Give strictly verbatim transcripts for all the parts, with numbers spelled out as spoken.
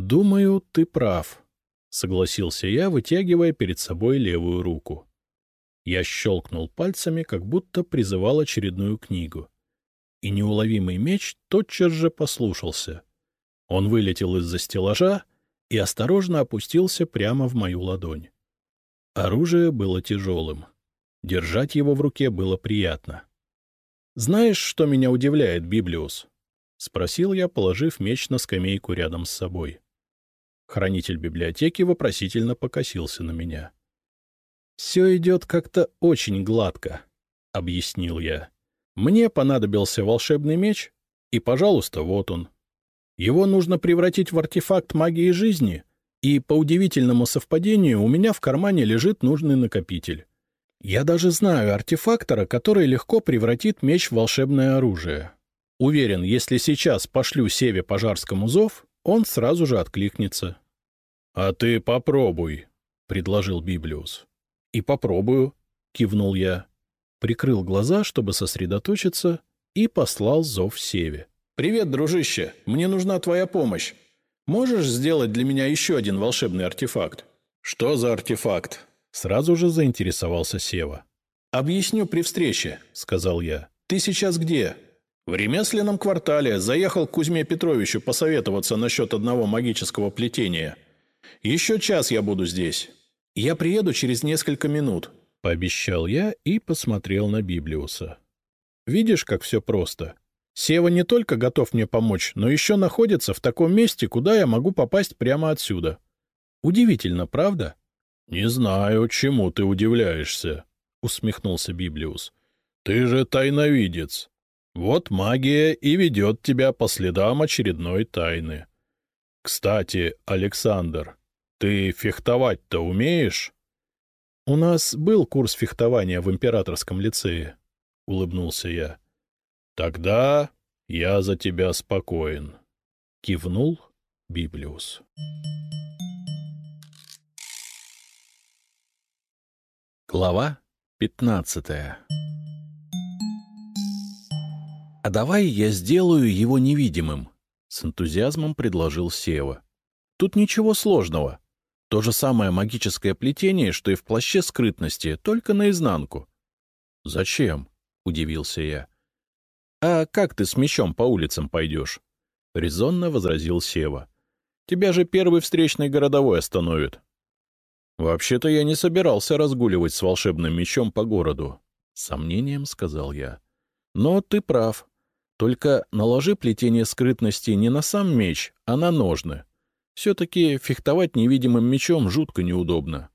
Думаю, ты прав, — согласился я, вытягивая перед собой левую руку. Я щелкнул пальцами, как будто призывал очередную книгу. И неуловимый меч тотчас же послушался. Он вылетел из-за стеллажа и осторожно опустился прямо в мою ладонь. Оружие было тяжелым. Держать его в руке было приятно. — Знаешь, что меня удивляет, Библиус? — спросил я, положив меч на скамейку рядом с собой. Хранитель библиотеки вопросительно покосился на меня. — Все идет как-то очень гладко, — объяснил я. — Мне понадобился волшебный меч, и, пожалуйста, вот он. Его нужно превратить в артефакт магии жизни, и, по удивительному совпадению, у меня в кармане лежит нужный накопитель. Я даже знаю артефактора, который легко превратит меч в волшебное оружие. Уверен, если сейчас пошлю Севе Пожарскому зов, он сразу же откликнется. — А ты попробуй, — предложил Библиус. — И попробую, — кивнул я. Прикрыл глаза, чтобы сосредоточиться, и послал зов Севе. — Привет, дружище, мне нужна твоя помощь. Можешь сделать для меня еще один волшебный артефакт? — Что за артефакт? — сразу же заинтересовался Сева. — Объясню при встрече, — сказал я. — Ты сейчас где? — В ремесленном квартале. Заехал к Кузьме Петровичу посоветоваться насчет одного магического плетения. Еще час я буду здесь. Я приеду через несколько минут, — пообещал я и посмотрел на Библиуса. Видишь, как все просто? Сева не только готов мне помочь, но еще находится в таком месте, куда я могу попасть прямо отсюда. Удивительно, правда? — Не знаю, чему ты удивляешься, — усмехнулся Библиус. — Ты же тайновидец. Вот магия и ведет тебя по следам очередной тайны. Кстати, Александр, ты фехтовать-то умеешь? — У нас был курс фехтования в императорском лицее, — улыбнулся я. — Тогда я за тебя спокоен, — кивнул Библиус. Глава пятнадцатая. — А давай я сделаю его невидимым, — с энтузиазмом предложил Сева. — Тут ничего сложного. То же самое магическое плетение, что и в плаще скрытности, только наизнанку. — Зачем? — удивился я. — А как ты с мечом по улицам пойдешь? — резонно возразил Сева. — Тебя же первый встречный городовой остановит. — Вообще-то я не собирался разгуливать с волшебным мечом по городу, — с сомнением сказал я. — Но ты прав. Только наложи плетение скрытности не на сам меч, а на ножны. Все-таки фехтовать невидимым мечом жутко неудобно.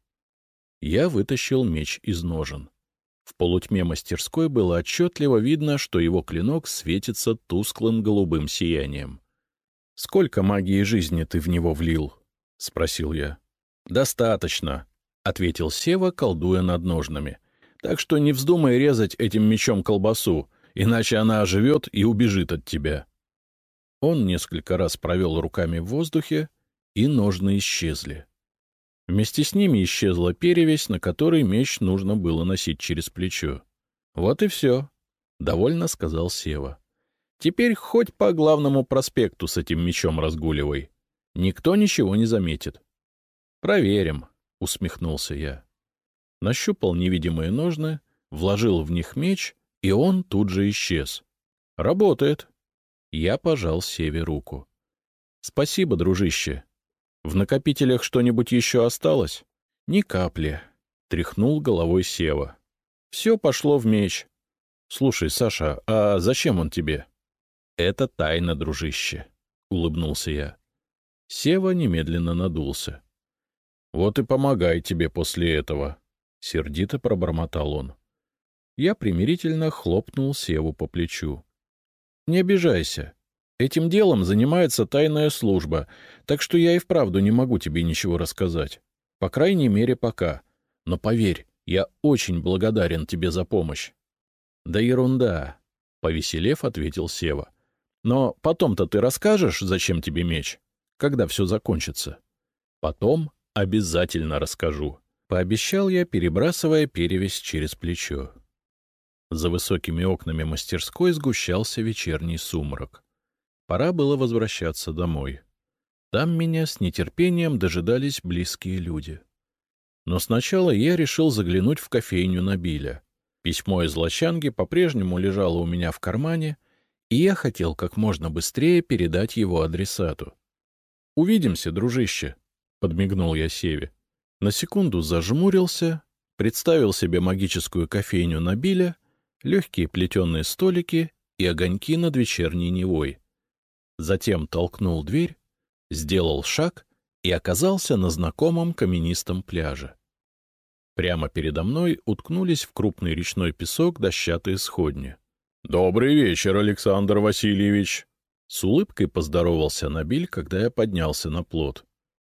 Я вытащил меч из ножен. В полутьме мастерской было отчетливо видно, что его клинок светится тусклым голубым сиянием. — Сколько магии жизни ты в него влил? — спросил я. — Достаточно, — ответил Сева, колдуя над ножнами. — Так что не вздумай резать этим мечом колбасу, иначе она оживет и убежит от тебя. Он несколько раз провел руками в воздухе, и ножны исчезли. Вместе с ними исчезла перевязь, на которой меч нужно было носить через плечо. — Вот и все, — довольно сказал Сева. — Теперь хоть по главному проспекту с этим мечом разгуливай. Никто ничего не заметит. — Проверим, — усмехнулся я. Нащупал невидимые ножны, вложил в них меч, и он тут же исчез. — Работает. Я пожал Севе руку. — Спасибо, дружище. В накопителях что-нибудь еще осталось? — Ни капли, — тряхнул головой Сева. — Все пошло в меч. — Слушай, Саша, а зачем он тебе? — Это тайна, дружище, — улыбнулся я. Сева немедленно надулся. — Вот и помогай тебе после этого, — сердито пробормотал он. Я примирительно хлопнул Севу по плечу. — Не обижайся. Этим делом занимается тайная служба, так что я и вправду не могу тебе ничего рассказать. По крайней мере, пока. Но поверь, я очень благодарен тебе за помощь. — Да ерунда, — повеселев, ответил Сева. — Но потом-то ты расскажешь, зачем тебе меч, когда все закончится? — Потом обязательно расскажу, — пообещал я, перебрасывая перевязь через плечо. За высокими окнами мастерской сгущался вечерний сумрак. Пора было возвращаться домой. Там меня с нетерпением дожидались близкие люди. Но сначала я решил заглянуть в кофейню Набиля. Письмо из Лачанги по-прежнему лежало у меня в кармане, и я хотел как можно быстрее передать его адресату. — Увидимся, дружище, — подмигнул я Севе. На секунду зажмурился, представил себе магическую кофейню Набиля, легкие плетеные столики и огоньки над вечерней Невой. Затем толкнул дверь, сделал шаг и оказался на знакомом каменистом пляже. Прямо передо мной уткнулись в крупный речной песок дощатые сходни. — Добрый вечер, Александр Васильевич! — с улыбкой поздоровался Набиль, когда я поднялся на плот.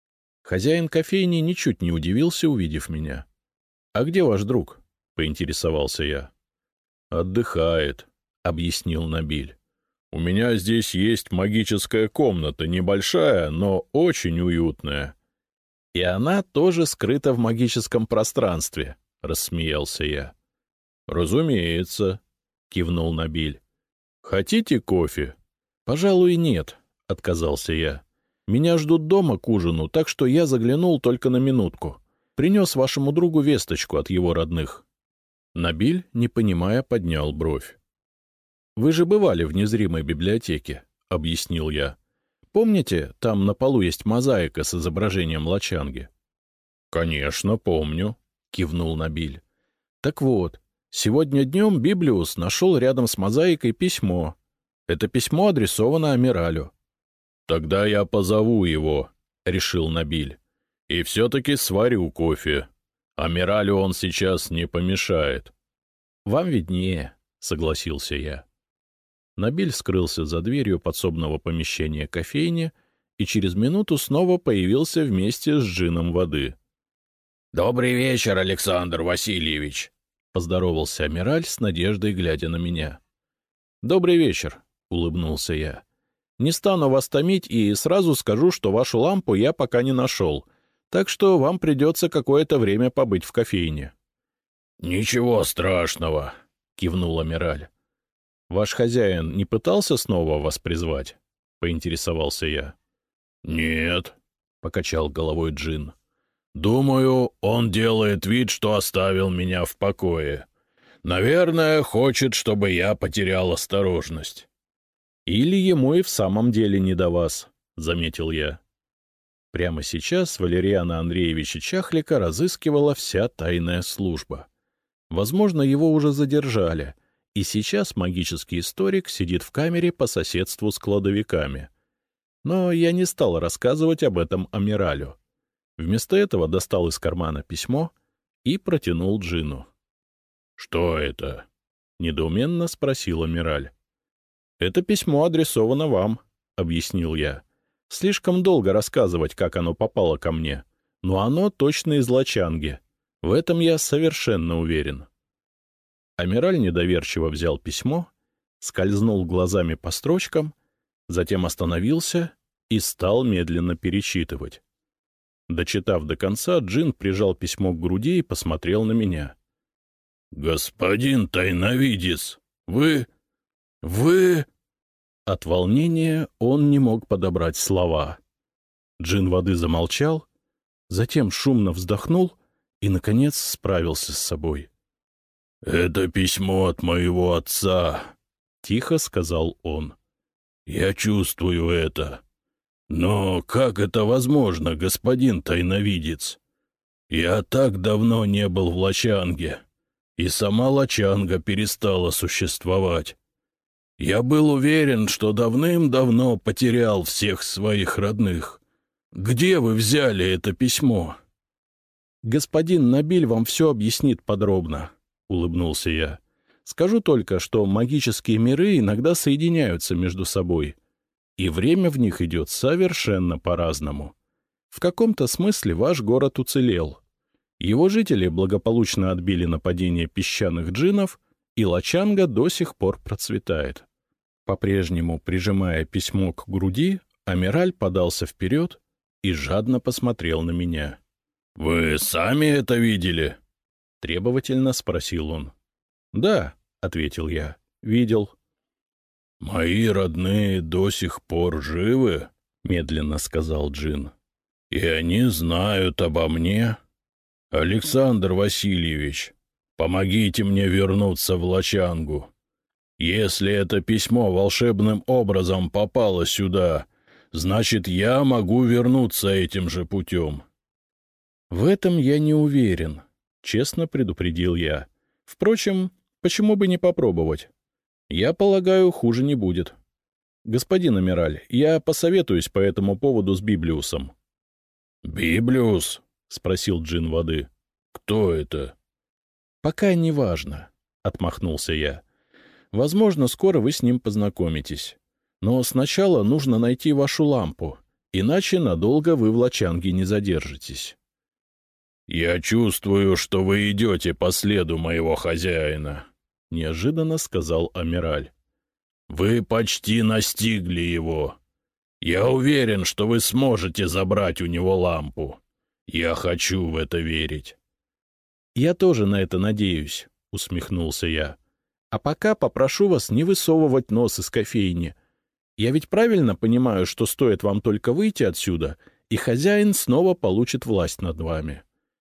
Хозяин кофейни ничуть не удивился, увидев меня. — А где ваш друг? — поинтересовался я. — Отдыхает, — объяснил Набиль. — У меня здесь есть магическая комната, небольшая, но очень уютная. — И она тоже скрыта в магическом пространстве, — рассмеялся я. — Разумеется, — кивнул Набиль. — Хотите кофе? — Пожалуй, нет, — отказался я. — Меня ждут дома к ужину, так что я заглянул только на минутку. Принес вашему другу весточку от его родных. Набиль, не понимая, поднял бровь. — Вы же бывали в незримой библиотеке, — объяснил я. — Помните, там на полу есть мозаика с изображением Лачанги? — Конечно, помню, — кивнул Набиль. — Так вот, сегодня днем Библиус нашел рядом с мозаикой письмо. Это письмо адресовано Амиралю. — Тогда я позову его, — решил Набиль. — И все-таки сварю кофе. Амиралю он сейчас не помешает. — Вам виднее, — согласился я. Набиль скрылся за дверью подсобного помещения кофейни и через минуту снова появился вместе с джином воды. — Добрый вечер, Александр Васильевич! — поздоровался Амираль с надеждой, глядя на меня. — Добрый вечер, — улыбнулся я. — Не стану вас томить и сразу скажу, что вашу лампу я пока не нашел, так что вам придется какое-то время побыть в кофейне. — Ничего страшного, — кивнул Амираль. — Ваш хозяин не пытался снова вас призвать? — поинтересовался я. — Нет, — покачал головой джин. — Думаю, он делает вид, что оставил меня в покое. Наверное, хочет, чтобы я потерял осторожность. — Или ему и в самом деле не до вас, — заметил я. Прямо сейчас Валериана Андреевича Чахлика разыскивала вся тайная служба. Возможно, его уже задержали, и сейчас магический историк сидит в камере по соседству с кладовиками. Но я не стал рассказывать об этом Амиралю. Вместо этого достал из кармана письмо и протянул джину. — Что это? — недоуменно спросил Амираль. — Это письмо адресовано вам, — объяснил я. Слишком долго рассказывать, как оно попало ко мне, но оно точно из Лачанги. В этом я совершенно уверен. Амираль недоверчиво взял письмо, скользнул глазами по строчкам, затем остановился и стал медленно перечитывать. Дочитав до конца, джин прижал письмо к груди и посмотрел на меня. — Господин тайновидец, вы... вы... От волнения он не мог подобрать слова. Джин воды замолчал, затем шумно вздохнул и, наконец, справился с собой. — Это письмо от моего отца, — тихо сказал он. — Я чувствую это. Но как это возможно, господин тайновидец? Я так давно не был в Лачанге, и сама Лачанга перестала существовать. Я был уверен, что давным-давно потерял всех своих родных. Где вы взяли это письмо? — Господин Набиль вам все объяснит подробно, — улыбнулся я. — Скажу только, что магические миры иногда соединяются между собой, и время в них идет совершенно по-разному. В каком-то смысле ваш город уцелел. Его жители благополучно отбили нападение песчаных джиннов, и Лачанга до сих пор процветает. По-прежнему, прижимая письмо к груди, Амираль подался вперед и жадно посмотрел на меня. — Вы сами это видели? — требовательно спросил он. — Да, — ответил я, — видел. — Мои родные до сих пор живы? — медленно сказал Джин. И они знают обо мне. Александр Васильевич, помогите мне вернуться в Лачангу. Если это письмо волшебным образом попало сюда, значит, я могу вернуться этим же путем. В этом я не уверен, честно предупредил я. Впрочем, почему бы не попробовать? Я полагаю, хуже не будет. Господин Амираль, я посоветуюсь по этому поводу с Библиусом. «Библиус?» — спросил Джин воды. «Кто это?» «Пока не важно», — отмахнулся я. «Возможно, скоро вы с ним познакомитесь. Но сначала нужно найти вашу лампу, иначе надолго вы в Лачанге не задержитесь». «Я чувствую, что вы идете по следу моего хозяина», — неожиданно сказал Амираль. «Вы почти настигли его. Я уверен, что вы сможете забрать у него лампу. Я хочу в это верить». «Я тоже на это надеюсь», — усмехнулся я. «А пока попрошу вас не высовывать нос из кофейни. Я ведь правильно понимаю, что стоит вам только выйти отсюда, и хозяин снова получит власть над вами?»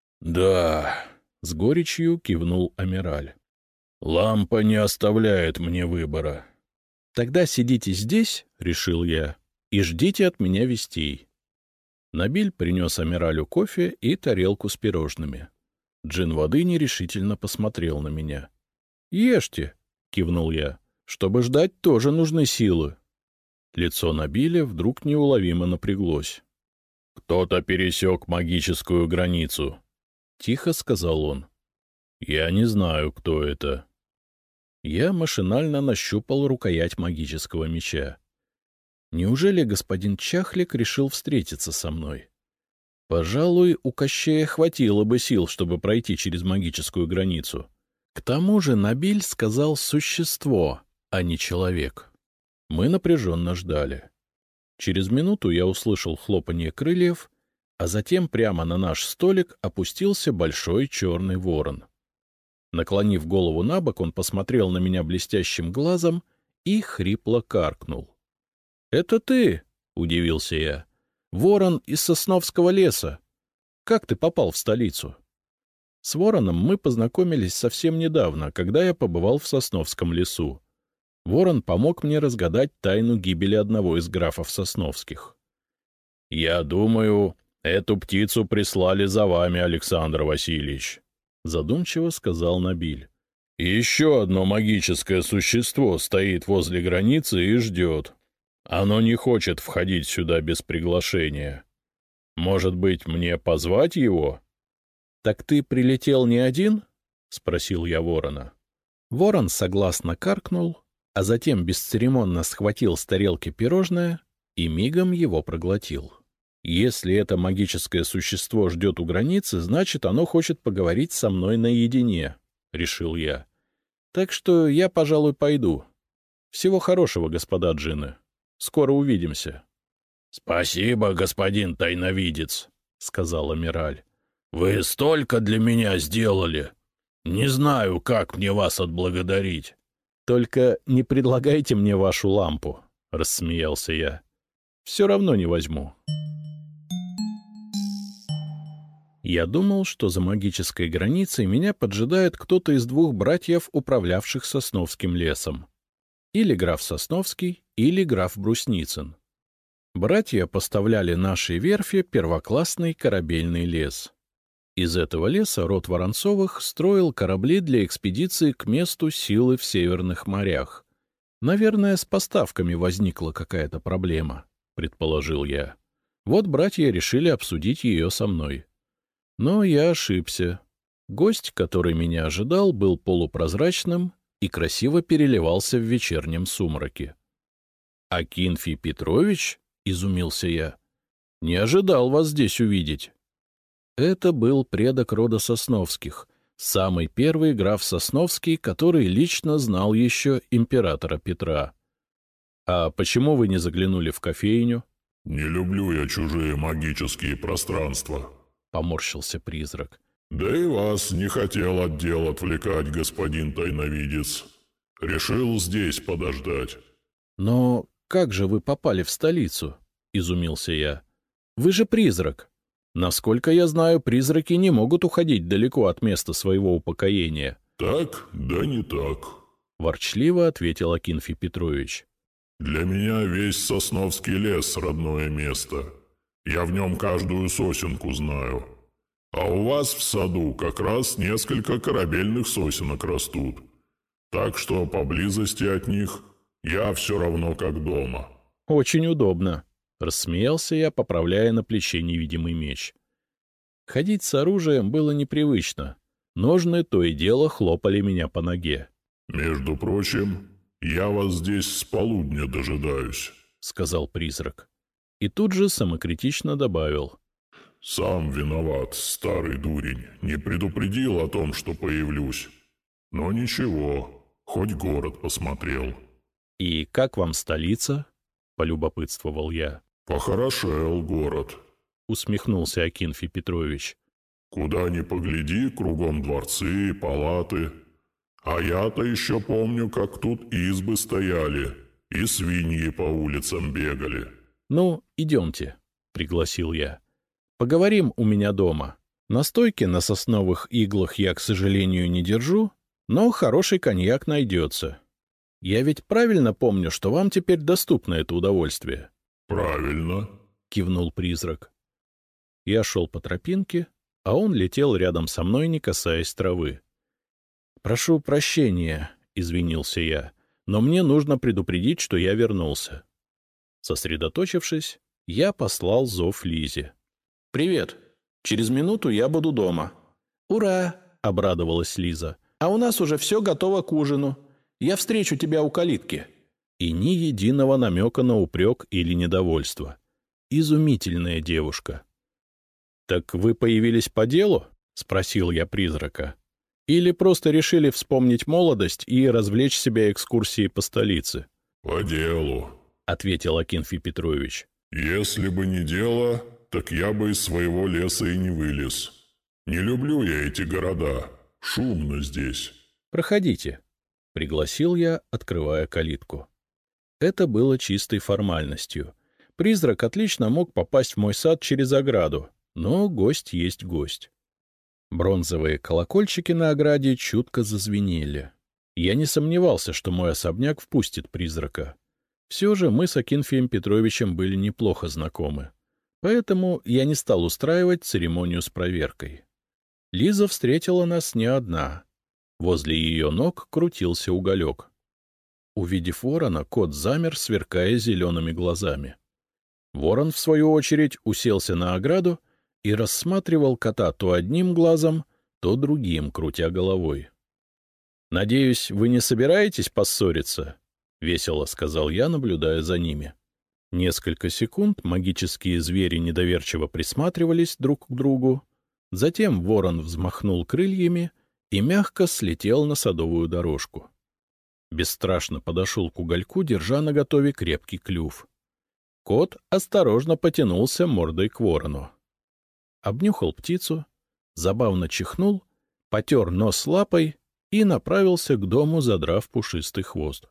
«Да», — с горечью кивнул Амираль. «Лампа не оставляет мне выбора». «Тогда сидите здесь», — решил я, — «и ждите от меня вестей». Набиль принес Амиралю кофе и тарелку с пирожными. Джин воды нерешительно посмотрел на меня. «Ешьте», — кивнул я, — «чтобы ждать, тоже нужны силы». Лицо Набиля вдруг неуловимо напряглось. «Кто-то пересек магическую границу», — тихо сказал он. «Я не знаю, кто это». Я машинально нащупал рукоять магического меча. Неужели господин Чахлик решил встретиться со мной? Пожалуй, у Кощея хватило бы сил, чтобы пройти через магическую границу. К тому же Набиль сказал «существо», а не «человек». Мы напряженно ждали. Через минуту я услышал хлопанье крыльев, а затем прямо на наш столик опустился большой черный ворон. Наклонив голову набок, он посмотрел на меня блестящим глазом и хрипло каркнул. — Это ты? — удивился я. — Ворон из Сосновского леса. Как ты попал в столицу? С вороном мы познакомились совсем недавно, когда я побывал в Сосновском лесу. Ворон помог мне разгадать тайну гибели одного из графов Сосновских. — Я думаю, эту птицу прислали за вами, Александр Васильевич, — задумчиво сказал Набиль. — Еще одно магическое существо стоит возле границы и ждет. Оно не хочет входить сюда без приглашения. Может быть, мне позвать его? — Так ты прилетел не один? — спросил я ворона. Ворон согласно каркнул, а затем бесцеремонно схватил с тарелки пирожное и мигом его проглотил. Если это магическое существо ждет у границы, значит, оно хочет поговорить со мной наедине, — решил я. Так что я, пожалуй, пойду. Всего хорошего, господа джинны. Скоро увидимся. — Спасибо, господин тайновидец, — сказал Амираль. — Вы столько для меня сделали. Не знаю, как мне вас отблагодарить. — Только не предлагайте мне вашу лампу, — рассмеялся я. — Все равно не возьму. Я думал, что за магической границей меня поджидает кто-то из двух братьев, управлявших Сосновским лесом. Или граф Сосновский, или граф Брусницын. Братья поставляли нашей верфи первоклассный корабельный лес. Из этого леса род Воронцовых строил корабли для экспедиции к месту силы в северных морях. Наверное, с поставками возникла какая-то проблема, предположил я. Вот братья решили обсудить ее со мной. Но я ошибся. Гость, который меня ожидал, был полупрозрачным и красиво переливался в вечернем сумраке. — Акинфий Петрович? — изумился я. — Не ожидал вас здесь увидеть. Это был предок рода Сосновских, самый первый граф Сосновский, который лично знал еще императора Петра. — А почему вы не заглянули в кофейню? — Не люблю я чужие магические пространства, — поморщился призрак. — Да и вас не хотел от дел отвлекать, господин тайновидец. Решил здесь подождать. — Но как же вы попали в столицу? — изумился я. — Вы же призрак. Насколько я знаю, призраки не могут уходить далеко от места своего упокоения. — Так, да не так, — ворчливо ответил Акинфий Петрович. — Для меня весь Сосновский лес — родное место. Я в нем каждую сосенку знаю. А у вас в саду как раз несколько корабельных сосенок растут. Так что поблизости от них я все равно как дома. — Очень удобно, — рассмеялся я, поправляя на плече невидимый меч. Ходить с оружием было непривычно. Ножны то и дело хлопали меня по ноге. — Между прочим, я вас здесь с полудня дожидаюсь, — сказал призрак. И тут же самокритично добавил. — Сам виноват, старый дурень, не предупредил о том, что появлюсь. Но ничего, хоть город посмотрел. — И как вам столица? — полюбопытствовал я. — Похорошел город, — усмехнулся Акинфий Петрович. — Куда ни погляди, кругом дворцы и палаты. А я-то еще помню, как тут избы стояли, и свиньи по улицам бегали. — Ну, идемте, — пригласил я. — Поговорим у меня дома. Настойки на сосновых иглах я, к сожалению, не держу, но хороший коньяк найдется. Я ведь правильно помню, что вам теперь доступно это удовольствие? — Правильно, — кивнул призрак. Я шел по тропинке, а он летел рядом со мной, не касаясь травы. — Прошу прощения, — извинился я, — но мне нужно предупредить, что я вернулся. Сосредоточившись, я послал зов Лизе. — Привет. Через минуту я буду дома. — Ура! — обрадовалась Лиза. — А у нас уже все готово к ужину. Я встречу тебя у калитки. И ни единого намека на упрек или недовольство. Изумительная девушка. — Так вы появились по делу? — спросил я призрака. — Или просто решили вспомнить молодость и развлечь себя экскурсией по столице? — По делу, — ответил Акинфий Петрович. — Если бы не дело, так я бы из своего леса и не вылез. Не люблю я эти города, шумно здесь. — Проходите, — пригласил я, открывая калитку. Это было чистой формальностью. Призрак отлично мог попасть в мой сад через ограду, но гость есть гость. Бронзовые колокольчики на ограде чутко зазвенели. Я не сомневался, что мой особняк впустит призрака. Все же мы с Акинфием Петровичем были неплохо знакомы. Поэтому я не стал устраивать церемонию с проверкой. Лиза встретила нас не одна. Возле ее ног крутился уголек. Увидев ворона, кот замер, сверкая зелеными глазами. Ворон, в свою очередь, уселся на ограду и рассматривал кота то одним глазом, то другим, крутя головой. — Надеюсь, вы не собираетесь поссориться? — весело сказал я, наблюдая за ними. Несколько секунд магические звери недоверчиво присматривались друг к другу. Затем ворон взмахнул крыльями и мягко слетел на садовую дорожку. Бесстрашно подошел к угольку, держа наготове крепкий клюв. Кот осторожно потянулся мордой к ворону. Обнюхал птицу, забавно чихнул, потер нос лапой и направился к дому, задрав пушистый хвост.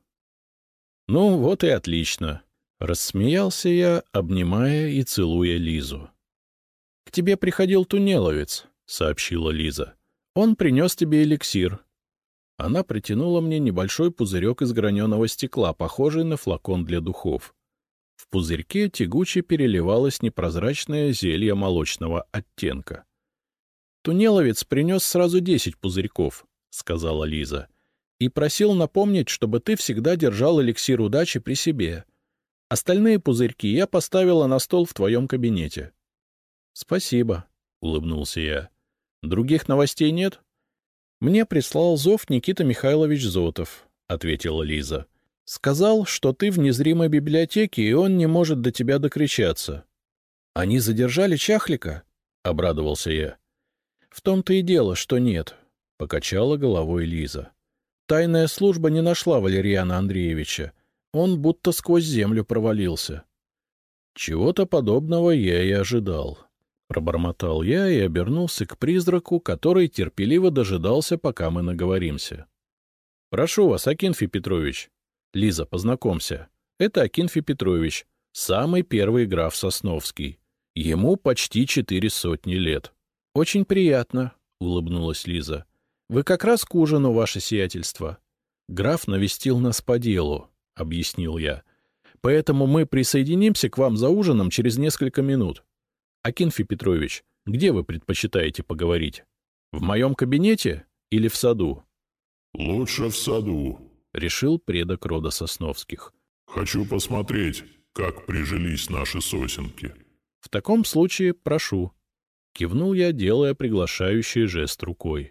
— Ну, вот и отлично! — рассмеялся я, обнимая и целуя Лизу. — К тебе приходил туннеловец, — сообщила Лиза. — Он принес тебе эликсир. Она протянула мне небольшой пузырек из граненого стекла, похожий на флакон для духов. В пузырьке тягуче переливалось непрозрачное зелье молочного оттенка. — Туннеловец принес сразу десять пузырьков, — сказала Лиза, — и просил напомнить, чтобы ты всегда держал эликсир удачи при себе. Остальные пузырьки я поставила на стол в твоем кабинете. — Спасибо, — улыбнулся я. — Других новостей нет? — Мне прислал зов Никита Михайлович Зотов, — ответила Лиза. — Сказал, что ты в незримой библиотеке, и он не может до тебя докричаться. — Они задержали Чахлика? — обрадовался я. — В том-то и дело, что нет, — покачала головой Лиза. Тайная служба не нашла Валерьяна Андреевича. Он будто сквозь землю провалился. — Чего-то подобного я и ожидал. Пробормотал я и обернулся к призраку, который терпеливо дожидался, пока мы наговоримся. — Прошу вас, Акинфий Петрович. Лиза, познакомься. Это Акинфий Петрович, Самый первый граф Сосновский. Ему почти четыре сотни лет. — Очень приятно, — улыбнулась Лиза. — Вы как раз к ужину, ваше сиятельство. Граф навестил нас по делу, — объяснил я. — Поэтому мы присоединимся к вам за ужином через несколько минут. Акинфий Петрович, где вы предпочитаете поговорить? В моем кабинете или в саду? — Лучше в саду, — решил предок рода Сосновских. — Хочу посмотреть, как прижились наши сосенки. — В таком случае прошу. Кивнул я, делая приглашающий жест рукой.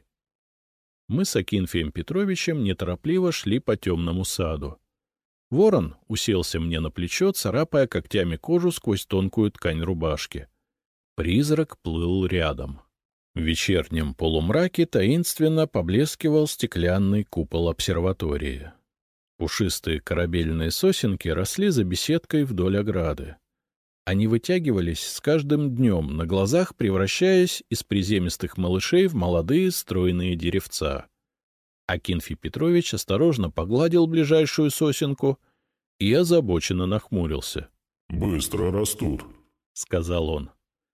Мы с Акинфием Петровичем неторопливо шли по темному саду. Ворон уселся мне на плечо, царапая когтями кожу сквозь тонкую ткань рубашки. Призрак плыл рядом. В вечернем полумраке таинственно поблескивал стеклянный купол обсерватории. Пушистые корабельные сосенки росли за беседкой вдоль ограды. Они вытягивались с каждым днем, на глазах превращаясь из приземистых малышей в молодые стройные деревца. Акинфий Петрович осторожно погладил ближайшую сосенку и озабоченно нахмурился. — Быстро растут, — сказал он.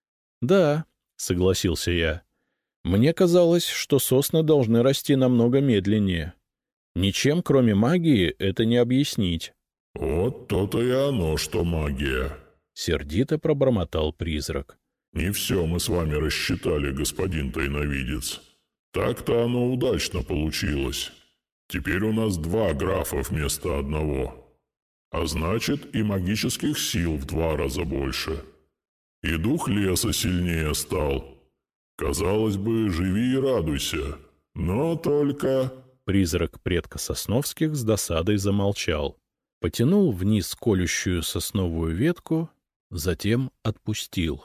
— Да, — согласился я. — Мне казалось, что сосны должны расти намного медленнее. Ничем, кроме магии, это не объяснить. — Вот то-то и оно, что магия. — сердито пробормотал призрак. — Не все мы с вами рассчитали, господин тайновидец. Так-то оно удачно получилось. Теперь у нас два графа вместо одного. А значит, и магических сил в два раза больше. И дух леса сильнее стал. Казалось бы, живи и радуйся. Но только... Призрак предка Сосновских с досадой замолчал. Потянул вниз колющую сосновую ветку, затем отпустил.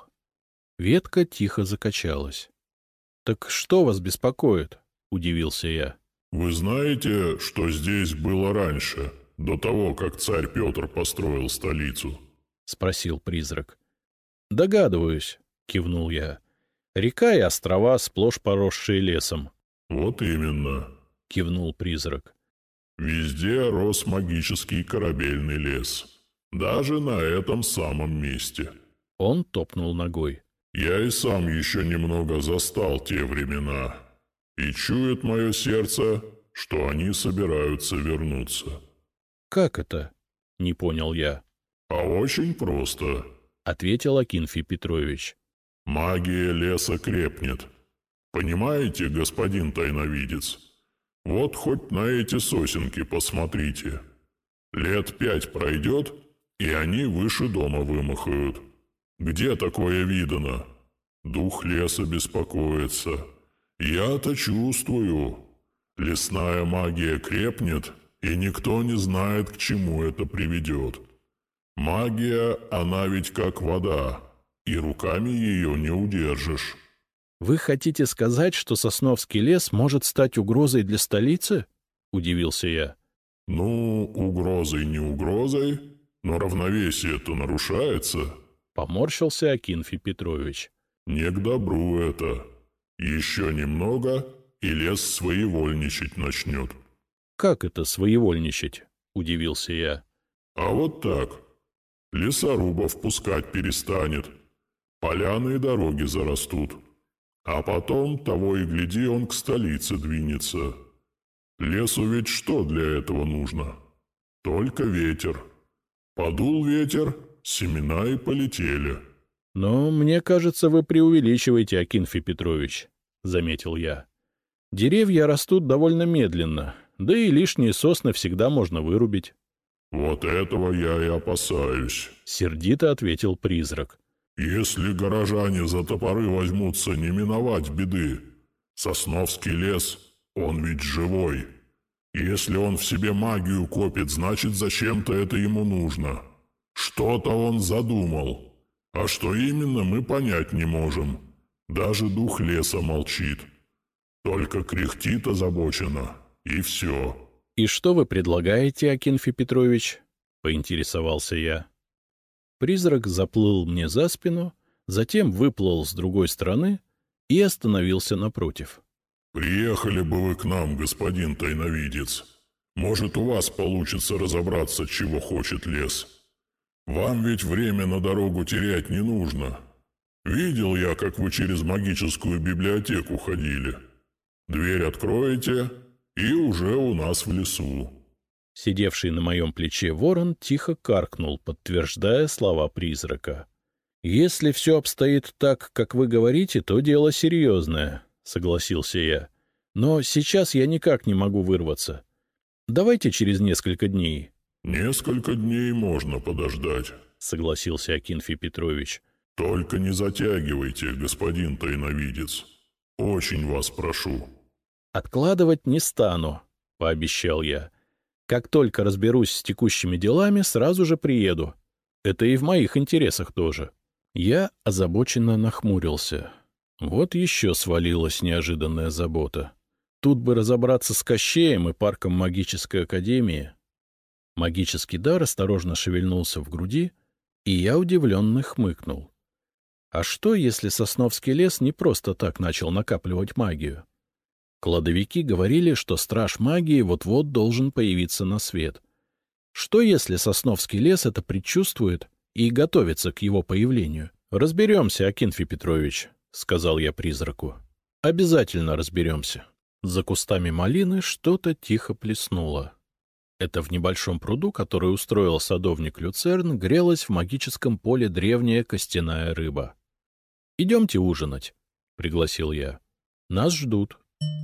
Ветка тихо закачалась. — Так что вас беспокоит? — удивился я. — Вы знаете, что здесь было раньше, до того, как царь Петр построил столицу? — спросил призрак. — Догадываюсь, — кивнул я. — Река и острова, сплошь поросшие лесом. — Вот именно, — кивнул призрак. — Везде рос магический корабельный лес. Даже на этом самом месте. Он топнул ногой. Я и сам еще немного застал те времена. И чует мое сердце, что они собираются вернуться. — Как это? — не понял я. — А очень просто, — ответил Акинфий Петрович. — Магия леса крепнет. Понимаете, господин тайновидец? Вот хоть на эти сосенки посмотрите. Лет пять пройдет, и они выше дома вымахают. Где такое видано? Дух леса беспокоится. Я-то чувствую. Лесная магия крепнет, и никто не знает, к чему это приведет. Магия, она ведь как вода, и руками ее не удержишь. — Вы хотите сказать, что Сосновский лес может стать угрозой для столицы? — удивился я. — Ну, угрозой не угрозой, но равновесие-то нарушается. Поморщился Акинфий Петрович. — Не к добру это. Еще немного, и лес своевольничать начнет. — Как это своевольничать? — удивился я. — А вот так. Лесорубов пускать перестанет. Поляны и дороги зарастут. А потом, того и гляди, он к столице двинется. Лесу ведь что для этого нужно? Только ветер. Подул ветер, семена и полетели. — Но мне кажется, вы преувеличиваете, Акинфий Петрович, — заметил я. — Деревья растут довольно медленно, да и лишние сосны всегда можно вырубить. — Вот этого я и опасаюсь, — сердито ответил призрак. — Если горожане за топоры возьмутся, не миновать беды. Сосновский лес, он ведь живой. Если он в себе магию копит, значит, зачем-то это ему нужно. Что-то он задумал. А что именно, мы понять не можем. Даже дух леса молчит. Только кряхтит озабоченно, и все. — И что вы предлагаете, Акинфий Петрович? — поинтересовался я. Призрак заплыл мне за спину, затем выплыл с другой стороны и остановился напротив. — Приехали бы вы к нам, господин тайновидец. Может, у вас получится разобраться, чего хочет лес. Вам ведь время на дорогу терять не нужно. Видел я, как вы через магическую библиотеку ходили. Дверь откроете, и уже у нас в лесу». Сидевший на моем плече ворон тихо каркнул, подтверждая слова призрака. «Если все обстоит так, как вы говорите, то дело серьезное», — согласился я. «Но сейчас я никак не могу вырваться. Давайте через несколько дней». «Несколько дней можно подождать», — согласился Акинфий Петрович. «Только не затягивайте, господин тайновидец. Очень вас прошу». «Откладывать не стану», — пообещал я. «Как только разберусь с текущими делами, сразу же приеду. Это и в моих интересах тоже». Я озабоченно нахмурился. Вот еще свалилась неожиданная забота. Тут бы разобраться с Кощеем и парком магической академии. Магический дар осторожно шевельнулся в груди, и я удивленно хмыкнул. А что, если Сосновский лес не просто так начал накапливать магию? Кладовики говорили, что страж магии вот-вот должен появиться на свет. Что, если Сосновский лес это предчувствует и готовится к его появлению? — Разберемся, Акинфий Петрович, — сказал я призраку. — Обязательно разберемся. За кустами малины что-то тихо плеснуло. Это в небольшом пруду, который устроил садовник Люцерн, грелась в магическом поле древняя костяная рыба. — Идемте ужинать, — пригласил я. — Нас ждут.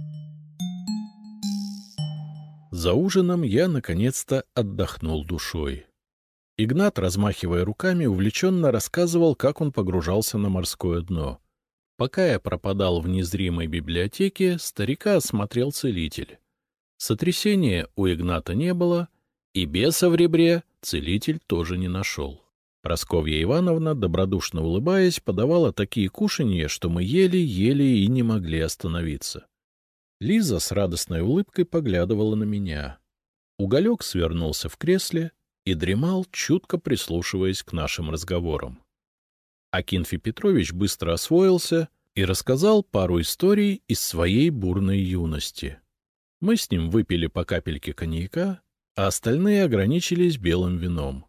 За ужином я наконец-то отдохнул душой. Игнат, размахивая руками, увлеченно рассказывал, как он погружался на морское дно. Пока я пропадал в незримой библиотеке, старика осмотрел целитель. Сотрясения у Игната не было, и беса в ребре целитель тоже не нашел. Прасковья Ивановна, добродушно улыбаясь, подавала такие кушанья, что мы ели-ели и не могли остановиться. Лиза с радостной улыбкой поглядывала на меня. Уголек свернулся в кресле и дремал, чутко прислушиваясь к нашим разговорам. Акинфий Петрович быстро освоился и рассказал пару историй из своей бурной юности. Мы с ним выпили по капельке коньяка, а остальные ограничились белым вином.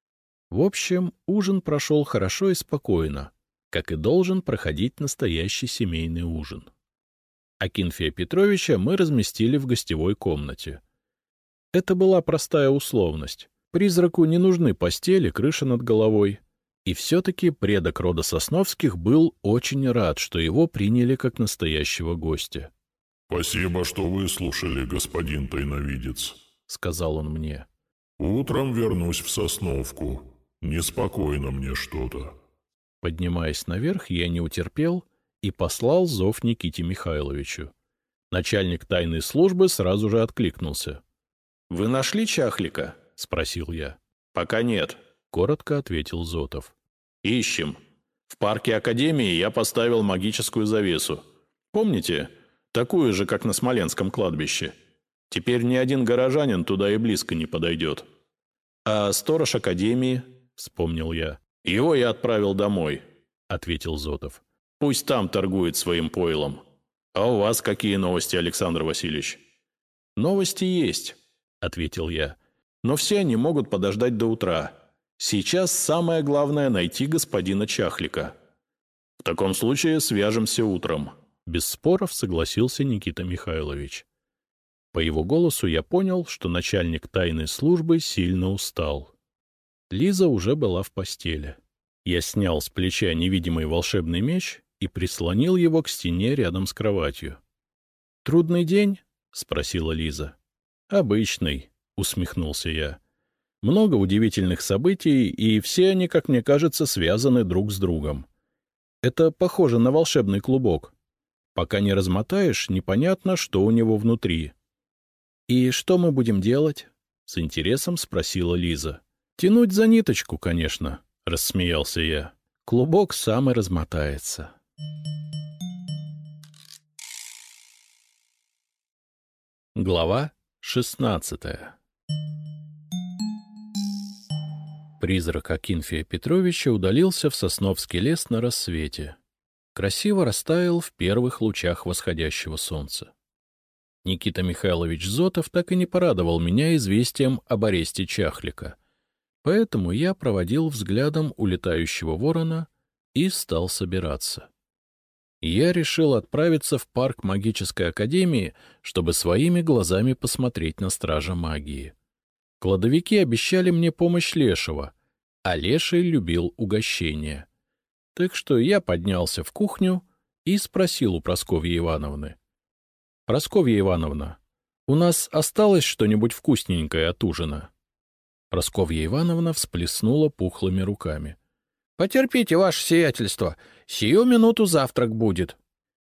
В общем, ужин прошел хорошо и спокойно, как и должен проходить настоящий семейный ужин. Акинфия Петровича мы разместили в гостевой комнате. Это была простая условность. Призраку не нужны постели, крыша над головой. И все-таки предок рода Сосновских был очень рад, что его приняли как настоящего гостя. — Спасибо, что выслушали, господин тайновидец, — сказал он мне. — Утром вернусь в Сосновку. Неспокойно мне что-то. Поднимаясь наверх, я не утерпел и послал зов Никите Михайловичу. Начальник тайной службы сразу же откликнулся. — Вы нашли Чахлика? — спросил я. — Пока нет, — коротко ответил Зотов. — Ищем. В парке Академии я поставил магическую завесу. Помните, такую же, как на Смоленском кладбище? Теперь ни один горожанин туда и близко не подойдет. — А сторож Академии? — вспомнил я. — Его я отправил домой, — ответил Зотов. — Пусть там торгует своим пойлом. А у вас какие новости, Александр Васильевич? — Новости есть, — ответил я. Но все они могут подождать до утра. Сейчас самое главное — найти господина Чахлика. — В таком случае свяжемся утром. Без споров согласился Никита Михайлович. По его голосу я понял, что начальник тайной службы сильно устал. Лиза уже была в постели. Я снял с плеча невидимый волшебный меч и прислонил его к стене рядом с кроватью. — Трудный день? — спросила Лиза. — Обычный. — усмехнулся я. Много удивительных событий, и все они, как мне кажется, связаны друг с другом. Это похоже на волшебный клубок. Пока не размотаешь, непонятно, что у него внутри. — И что мы будем делать? — с интересом спросила Лиза. — Тянуть за ниточку, конечно, — рассмеялся я. Клубок сам и размотается. Глава шестнадцатая. Призрак Акинфия Петровича удалился в Сосновский лес на рассвете. Красиво растаял в первых лучах восходящего солнца. Никита Михайлович Зотов так и не порадовал меня известием об аресте Чахлика. Поэтому я проводил взглядом улетающего ворона и стал собираться. Я решил отправиться в парк магической академии, чтобы своими глазами посмотреть на стража магии. Кладовики обещали мне помощь Лешего, а Леший любил угощения. Так что я поднялся в кухню и спросил у Прасковьи Ивановны. — Прасковья Ивановна, у нас осталось что-нибудь вкусненькое от ужина? Прасковья Ивановна всплеснула пухлыми руками. — Потерпите, ваше сиятельство, сию минуту завтрак будет.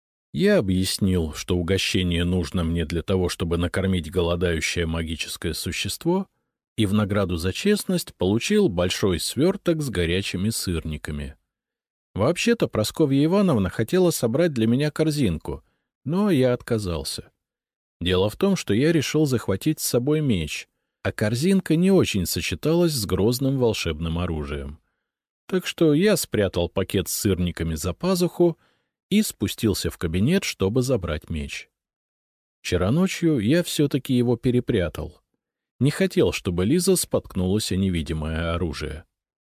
Я объяснил, что угощение нужно мне для того, чтобы накормить голодающее магическое существо, и в награду за честность получил большой сверток с горячими сырниками. Вообще-то Прасковья Ивановна хотела собрать для меня корзинку, но я отказался. Дело в том, что я решил захватить с собой меч, а корзинка не очень сочеталась с грозным волшебным оружием. Так что я спрятал пакет с сырниками за пазуху и спустился в кабинет, чтобы забрать меч. Вчера ночью я все-таки его перепрятал. Не хотел, чтобы Лиза споткнулась о невидимое оружие.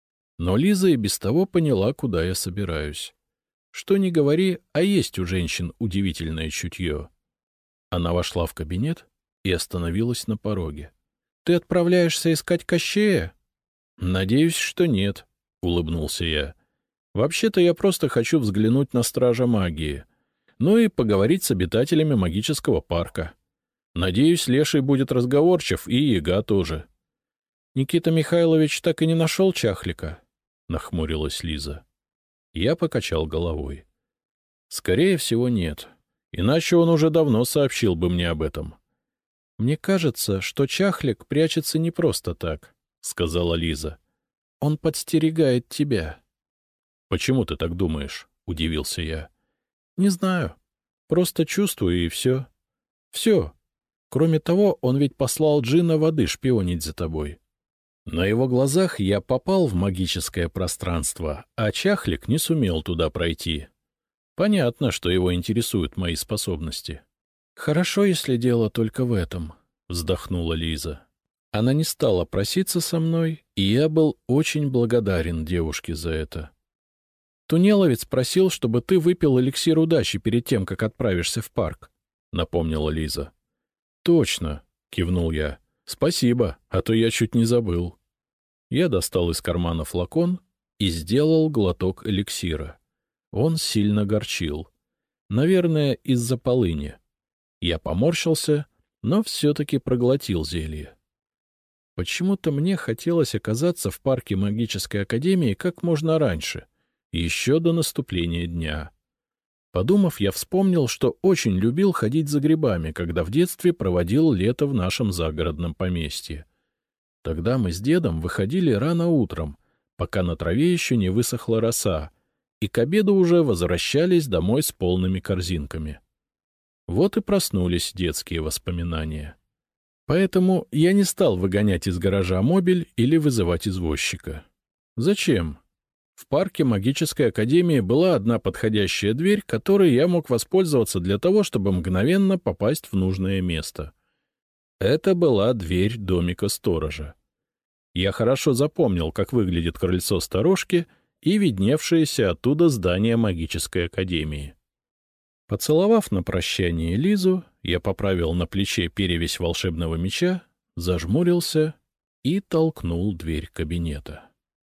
Но Лиза и без того поняла, куда я собираюсь. Что ни говори, а есть у женщин удивительное чутье. Она вошла в кабинет и остановилась на пороге. — Ты отправляешься искать Кощея? — Надеюсь, что нет, — улыбнулся я. — Вообще-то я просто хочу взглянуть на стража магии, ну и поговорить с обитателями магического парка. Надеюсь, Леший будет разговорчив, и Яга тоже. — Никита Михайлович так и не нашел чахлика? — нахмурилась Лиза. Я покачал головой. — Скорее всего, нет. Иначе он уже давно сообщил бы мне об этом. — Мне кажется, что чахлик прячется не просто так, — сказала Лиза. — Он подстерегает тебя. — Почему ты так думаешь? — удивился я. — Не знаю. Просто чувствую, и все. Все. Кроме того, он ведь послал Джина воды шпионить за тобой. На его глазах я попал в магическое пространство, а чахлик не сумел туда пройти. Понятно, что его интересуют мои способности. — Хорошо, если дело только в этом, — вздохнула Лиза. Она не стала проситься со мной, и я был очень благодарен девушке за это. — Тунеловец просил, чтобы ты выпил эликсир удачи перед тем, как отправишься в парк, — напомнила Лиза. — Точно, — кивнул я. — Спасибо, а то я чуть не забыл. Я достал из кармана флакон и сделал глоток эликсира. Он сильно горчил. Наверное, из-за полыни. Я поморщился, но все-таки проглотил зелье. Почему-то мне хотелось оказаться в парке магической академии как можно раньше, еще до наступления дня. Подумав, я вспомнил, что очень любил ходить за грибами, когда в детстве проводил лето в нашем загородном поместье. Тогда мы с дедом выходили рано утром, пока на траве еще не высохла роса, и к обеду уже возвращались домой с полными корзинками. Вот и проснулись детские воспоминания. Поэтому я не стал выгонять из гаража мобиль или вызывать извозчика. Зачем? В парке магической академии была одна подходящая дверь, которой я мог воспользоваться для того, чтобы мгновенно попасть в нужное место. Это была дверь домика сторожа. Я хорошо запомнил, как выглядит крыльцо сторожки и видневшееся оттуда здание магической академии. Поцеловав на прощание Лизу, я поправил на плече перевязь волшебного меча, зажмурился и толкнул дверь кабинета.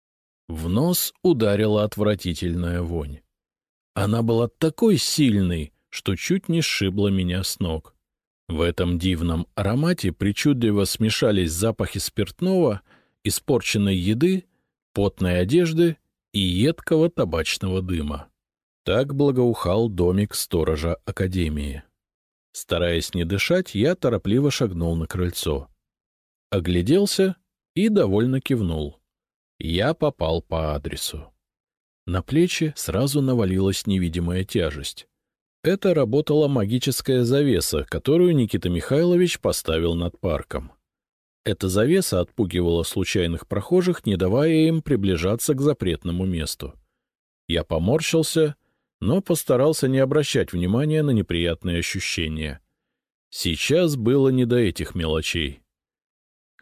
В нос ударила отвратительная вонь. Она была такой сильной, что чуть не сшибла меня с ног. В этом дивном аромате причудливо смешались запахи спиртного, испорченной еды, потной одежды и едкого табачного дыма. Так благоухал домик сторожа академии. Стараясь не дышать, я торопливо шагнул на крыльцо. Огляделся и довольно кивнул. Я попал по адресу. На плечи сразу навалилась невидимая тяжесть. Это работала магическая завеса, которую Никита Михайлович поставил над парком. Эта завеса отпугивала случайных прохожих, не давая им приближаться к запретному месту. Я поморщился, но постарался не обращать внимания на неприятные ощущения. Сейчас было не до этих мелочей.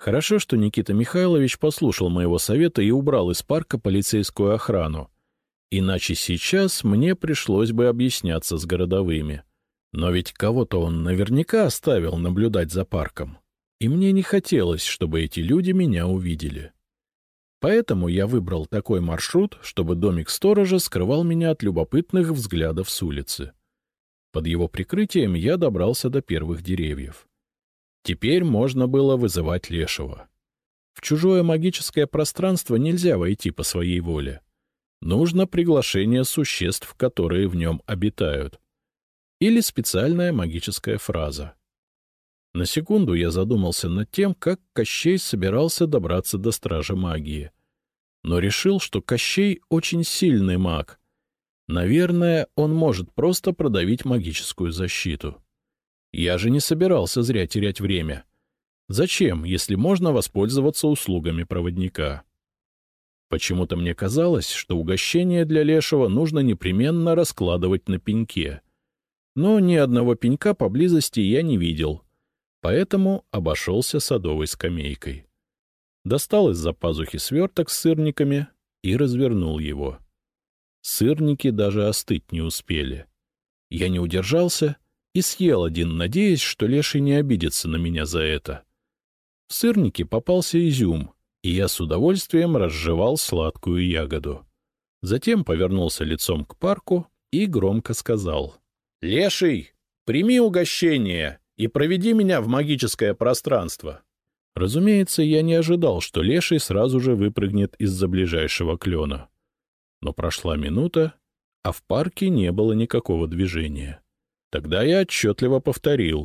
Хорошо, что Никита Михайлович послушал моего совета и убрал из парка полицейскую охрану. Иначе сейчас мне пришлось бы объясняться с городовыми. Но ведь кого-то он наверняка оставил наблюдать за парком. И мне не хотелось, чтобы эти люди меня увидели. Поэтому я выбрал такой маршрут, чтобы домик сторожа скрывал меня от любопытных взглядов с улицы. Под его прикрытием я добрался до первых деревьев. Теперь можно было вызывать лешего. В чужое магическое пространство нельзя войти по своей воле. Нужно приглашение существ, которые в нем обитают. Или специальная магическая фраза. На секунду я задумался над тем, как Кощей собирался добраться до Стража Магии. Но решил, что Кощей очень сильный маг. Наверное, он может просто продавить магическую защиту. Я же не собирался зря терять время. Зачем, если можно воспользоваться услугами проводника? Почему-то мне казалось, что угощение для лешего нужно непременно раскладывать на пеньке. Но ни одного пенька поблизости я не видел, поэтому обошелся садовой скамейкой. Достал из-за пазухи сверток с сырниками и развернул его. Сырники даже остыть не успели. Я не удержался и съел один, надеясь, что леший не обидится на меня за это. В сырнике попался изюм, и я с удовольствием разжевал сладкую ягоду. Затем повернулся лицом к парку и громко сказал: «Леший, прими угощение и проведи меня в магическое пространство». Разумеется, я не ожидал, что леший сразу же выпрыгнет из-за ближайшего клена. Но прошла минута, а в парке не было никакого движения. Тогда я отчетливо повторил: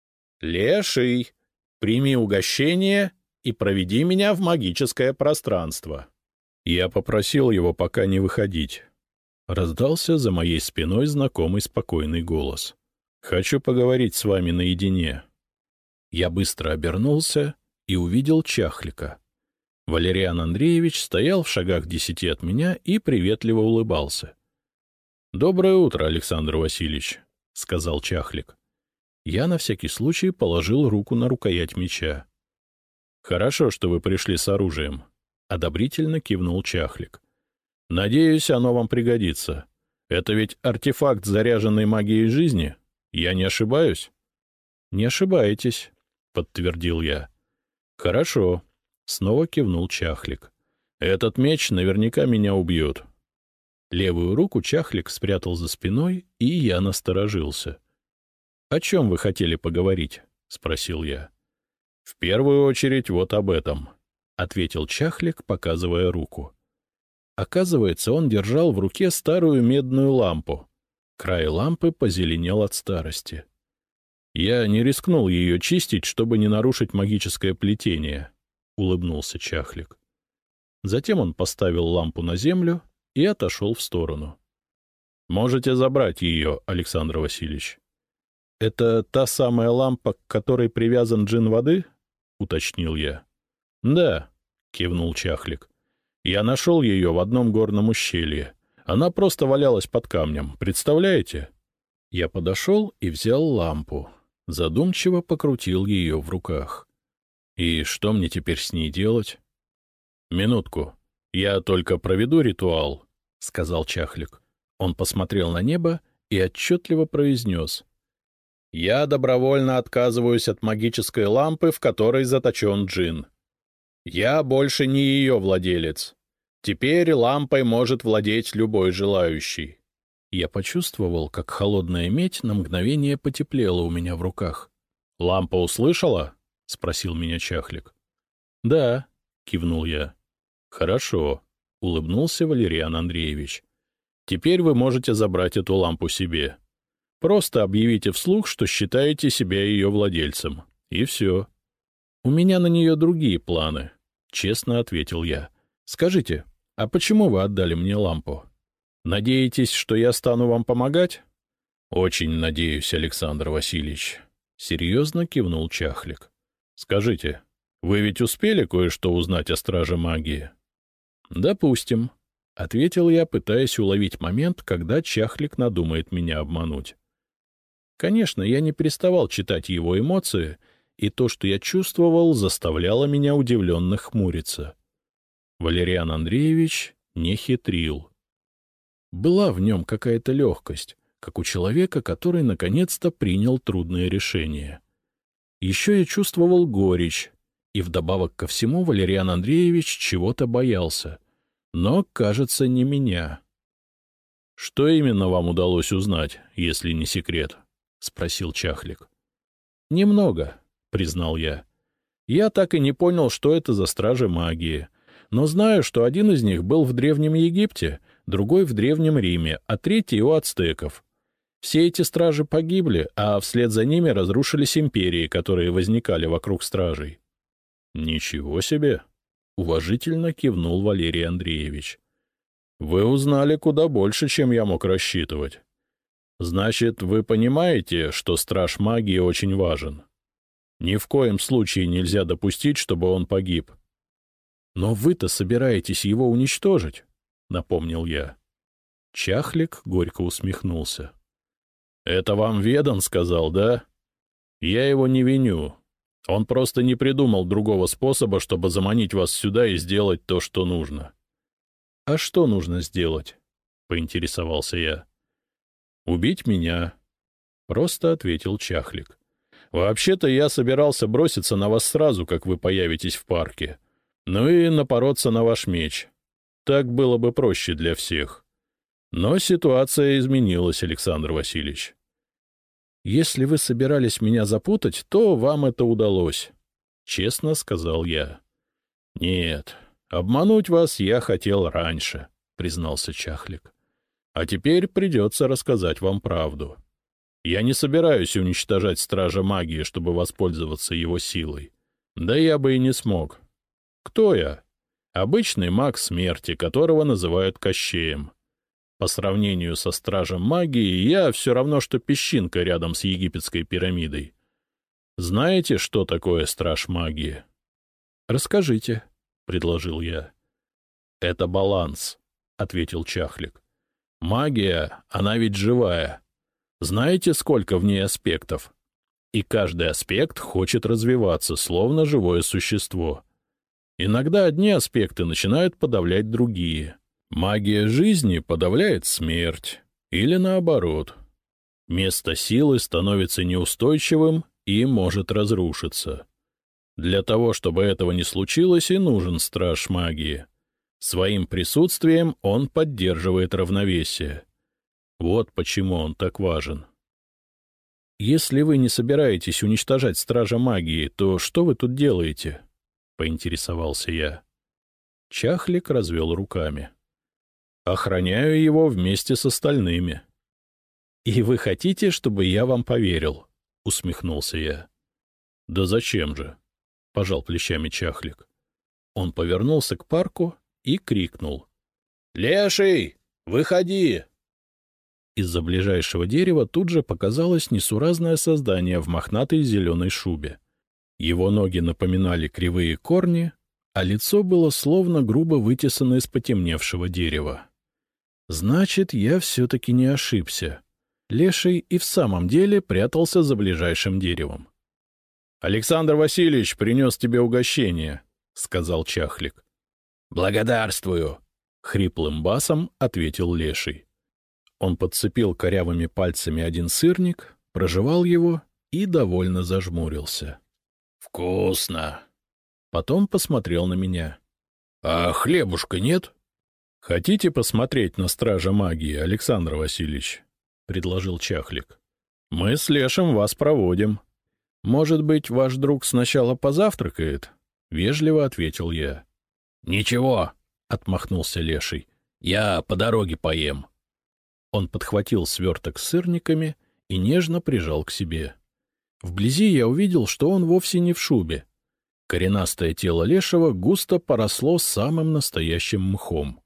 «Леший, прими угощение и проведи меня в магическое пространство». Я попросил его пока не выходить. Раздался за моей спиной знакомый спокойный голос: «Хочу поговорить с вами наедине». Я быстро обернулся и увидел Чахлика. Валериан Андреевич стоял в шагах десяти от меня и приветливо улыбался. «Доброе утро, Александр Васильевич», — сказал Чахлик. Я на всякий случай положил руку на рукоять меча. «Хорошо, что вы пришли с оружием», — одобрительно кивнул Чахлик. «Надеюсь, оно вам пригодится. Это ведь артефакт, заряженный магией жизни? Я не ошибаюсь?» «Не ошибаетесь», — подтвердил я. «Хорошо», — снова кивнул Чахлик. «Этот меч наверняка меня убьет». Левую руку Чахлик спрятал за спиной, и я насторожился. «О чем вы хотели поговорить?» — спросил я. «В первую очередь вот об этом», — ответил Чахлик, показывая руку. Оказывается, он держал в руке старую медную лампу. Край лампы позеленел от старости. «Я не рискнул ее чистить, чтобы не нарушить магическое плетение», — улыбнулся Чахлик. Затем он поставил лампу на землю и отошел в сторону. «Можете забрать ее, Александр Васильевич». «Это та самая лампа, к которой привязан джин воды?» — уточнил я. «Да», — кивнул Чахлик. «Я нашел ее в одном горном ущелье. Она просто валялась под камнем, представляете?» Я подошел и взял лампу. Задумчиво покрутил ее в руках. «И что мне теперь с ней делать?» «Минутку. Я только проведу ритуал», — сказал Чахлик. Он посмотрел на небо и отчетливо произнес: «Я добровольно отказываюсь от магической лампы, в которой заточен джин. Я больше не ее владелец. Теперь лампой может владеть любой желающий». Я почувствовал, как холодная медь на мгновение потеплела у меня в руках. «Лампа услышала?» — спросил меня Чахлик. «Да», — кивнул я. «Хорошо», — улыбнулся Валериан Андреевич. «Теперь вы можете забрать эту лампу себе. Просто объявите вслух, что считаете себя ее владельцем. И все». «У меня на нее другие планы», — честно ответил я. «Скажите, а почему вы отдали мне лампу? Надеетесь, что я стану вам помогать?» «Очень надеюсь, Александр Васильевич», — серьезно кивнул Чахлик. «Скажите, вы ведь успели кое-что узнать о Страже Магии?» «Допустим», — ответил я, пытаясь уловить момент, когда Чахлик надумает меня обмануть. Конечно, я не переставал читать его эмоции и то, что я чувствовал, заставляло меня удивленно хмуриться. Валериан Андреевич не хитрил. Была в нем какая-то легкость, как у человека, который наконец-то принял трудное решение. Еще я чувствовал горечь, и вдобавок ко всему Валериан Андреевич чего-то боялся. Но, кажется, не меня. — Что именно вам удалось узнать, если не секрет? — спросил Чахлик. — Немного, — признал я. Я так и не понял, что это за стражи магии, но знаю, что один из них был в Древнем Египте, другой в Древнем Риме, а третий у ацтеков. Все эти стражи погибли, а вслед за ними разрушились империи, которые возникали вокруг стражей. — Ничего себе! — уважительно кивнул Валерий Андреевич. — Вы узнали куда больше, чем я мог рассчитывать. Значит, вы понимаете, что страж магии очень важен. Ни в коем случае нельзя допустить, чтобы он погиб. — Но вы-то собираетесь его уничтожить, — напомнил я. Чахлик горько усмехнулся. — Это вам Ведан сказал, да? Я его не виню. Он просто не придумал другого способа, чтобы заманить вас сюда и сделать то, что нужно. — А что нужно сделать? — поинтересовался я. — Убить меня, — просто ответил Чахлик. — Вообще-то я собирался броситься на вас сразу, как вы появитесь в парке. Ну и напороться на ваш меч. Так было бы проще для всех. Но ситуация изменилась, Александр Васильевич. «Если вы собирались меня запутать, то вам это удалось», — честно сказал я. «Нет, обмануть вас я хотел раньше», — признался Чахлик. «А теперь придется рассказать вам правду. Я не собираюсь уничтожать стража магии, чтобы воспользоваться его силой. Да я бы и не смог. Кто я? Обычный маг смерти, которого называют Кощеем. По сравнению со стражем магии, я все равно, что песчинка рядом с египетской пирамидой. Знаете, что такое страж магии? — Расскажите, — предложил я. — Это баланс, — ответил Чахлик. — Магия, она ведь живая. Знаете, сколько в ней аспектов? И каждый аспект хочет развиваться, словно живое существо. Иногда одни аспекты начинают подавлять другие. Магия жизни подавляет смерть, или наоборот. Место силы становится неустойчивым и может разрушиться. Для того, чтобы этого не случилось, и нужен страж магии. Своим присутствием он поддерживает равновесие. Вот почему он так важен. «Если вы не собираетесь уничтожать стража магии, то что вы тут делаете?» — поинтересовался я. Чахлик развел руками. «Охраняю его вместе с остальными». «И вы хотите, чтобы я вам поверил?» — усмехнулся я. «Да зачем же?» — пожал плечами Чахлик. Он повернулся к парку и крикнул. «Леший, выходи!» Из-за ближайшего дерева тут же показалось несуразное создание в мохнатой зеленой шубе. Его ноги напоминали кривые корни, а лицо было словно грубо вытесано из потемневшего дерева. Значит, я все-таки не ошибся. Леший и в самом деле прятался за ближайшим деревом. — Александр Васильевич принес тебе угощение, — сказал Чахлик. — Благодарствую, — хриплым басом ответил Леший. Он подцепил корявыми пальцами один сырник, прожевал его и довольно зажмурился. — Вкусно! Потом посмотрел на меня. — А хлебушка нет? — Хотите посмотреть на стража магии, Александр Васильевич? — предложил Чахлик. — Мы с Лешем вас проводим. — Может быть, ваш друг сначала позавтракает? — вежливо ответил я. — Ничего, — отмахнулся Леший. — Я по дороге поем. Он подхватил сверток с сырниками и нежно прижал к себе. Вблизи я увидел, что он вовсе не в шубе. Коренастое тело Лешего густо поросло самым настоящим мхом.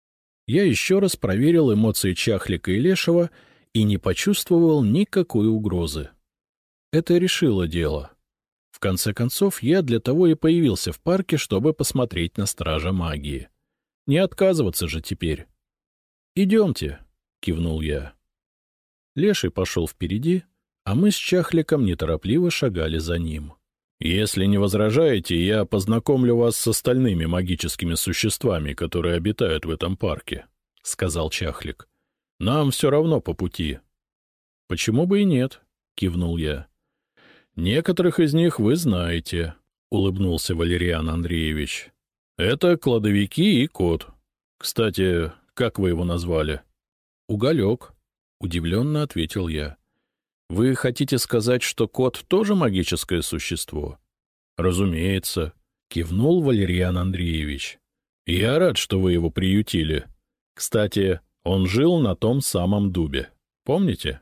Я еще раз проверил эмоции Чахлика и Лешего и не почувствовал никакой угрозы. Это решило дело. В конце концов, я для того и появился в парке, чтобы посмотреть на стража магии. Не отказываться же теперь. — Идемте, — кивнул я. Леший пошел впереди, а мы с Чахликом неторопливо шагали за ним. Если не возражаете, я познакомлю вас с остальными магическими существами, которые обитают в этом парке, — сказал Чахлик. — Нам все равно по пути. — Почему бы и нет? — кивнул я. — Некоторых из них вы знаете, — улыбнулся Валериан Андреевич. — Это кладовики и кот. Кстати, как вы его назвали? — Уголек, — удивленно ответил я. — Вы хотите сказать, что кот тоже магическое существо? — Разумеется, — кивнул Валериан Андреевич. — Я рад, что вы его приютили. Кстати, он жил на том самом дубе. Помните?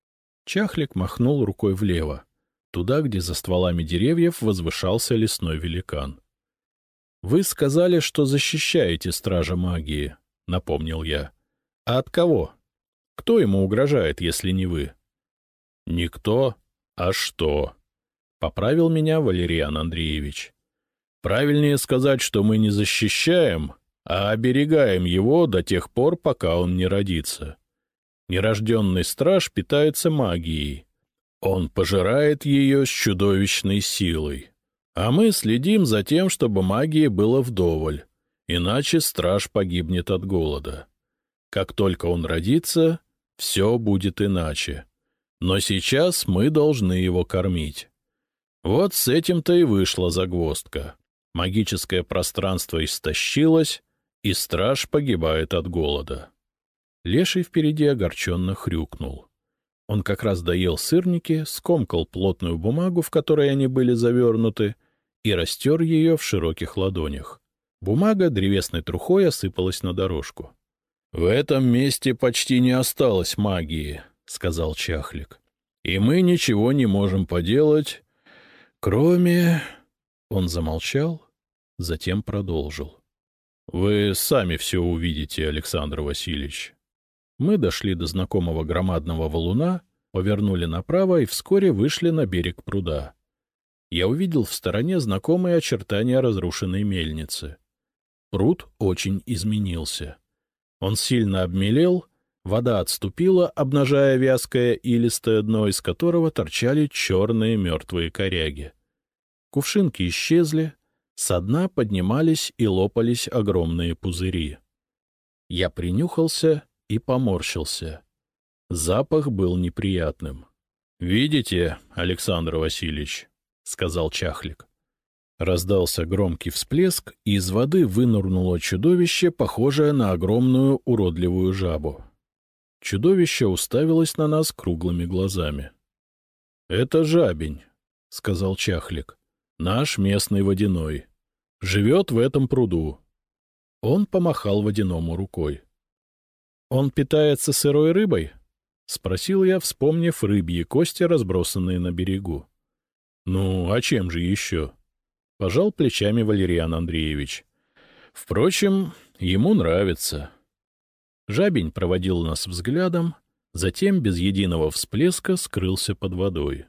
Чахлик махнул рукой влево, туда, где за стволами деревьев возвышался лесной великан. — Вы сказали, что защищаете стража магии, — напомнил я. — А от кого? Кто ему угрожает, если не вы? — Никто, а что? — поправил меня Валериан Андреевич. — Правильнее сказать, что мы не защищаем, а оберегаем его до тех пор, пока он не родится. Нерожденный страж питается магией. Он пожирает ее с чудовищной силой. А мы следим за тем, чтобы магии было вдоволь, иначе страж погибнет от голода. Как только он родится, все будет иначе. Но сейчас мы должны его кормить. Вот с этим-то и вышла загвоздка. Магическое пространство истощилось, и страж погибает от голода. Леший впереди огорченно хрюкнул. Он как раз доел сырники, скомкал плотную бумагу, в которой они были завернуты, и растер ее в широких ладонях. Бумага древесной трухой осыпалась на дорожку. — В этом месте почти не осталось магии, — сказал Чахлик. — И мы ничего не можем поделать, кроме... Он замолчал, затем продолжил. — Вы сами все увидите, Александр Васильевич. Мы дошли до знакомого громадного валуна, повернули направо и вскоре вышли на берег пруда. Я увидел в стороне знакомые очертания разрушенной мельницы. Пруд очень изменился. Он сильно обмелел, вода отступила, обнажая вязкое илистое дно, из которого торчали черные мертвые коряги. Кувшинки исчезли, со дна поднимались и лопались огромные пузыри. Я принюхался и поморщился. Запах был неприятным. — Видите, Александр Васильевич, — сказал Чахлик. Раздался громкий всплеск, и из воды вынырнуло чудовище, похожее на огромную уродливую жабу. Чудовище уставилось на нас круглыми глазами. — Это жабень, — сказал Чахлик, — наш местный водяной. Живет в этом пруду. Он помахал водяному рукой. — Он питается сырой рыбой? — спросил я, вспомнив рыбьи кости, разбросанные на берегу. — Ну, а чем же еще? — пожал плечами Валериан Андреевич. — Впрочем, ему нравится. Жабень проводил нас взглядом, затем без единого всплеска скрылся под водой.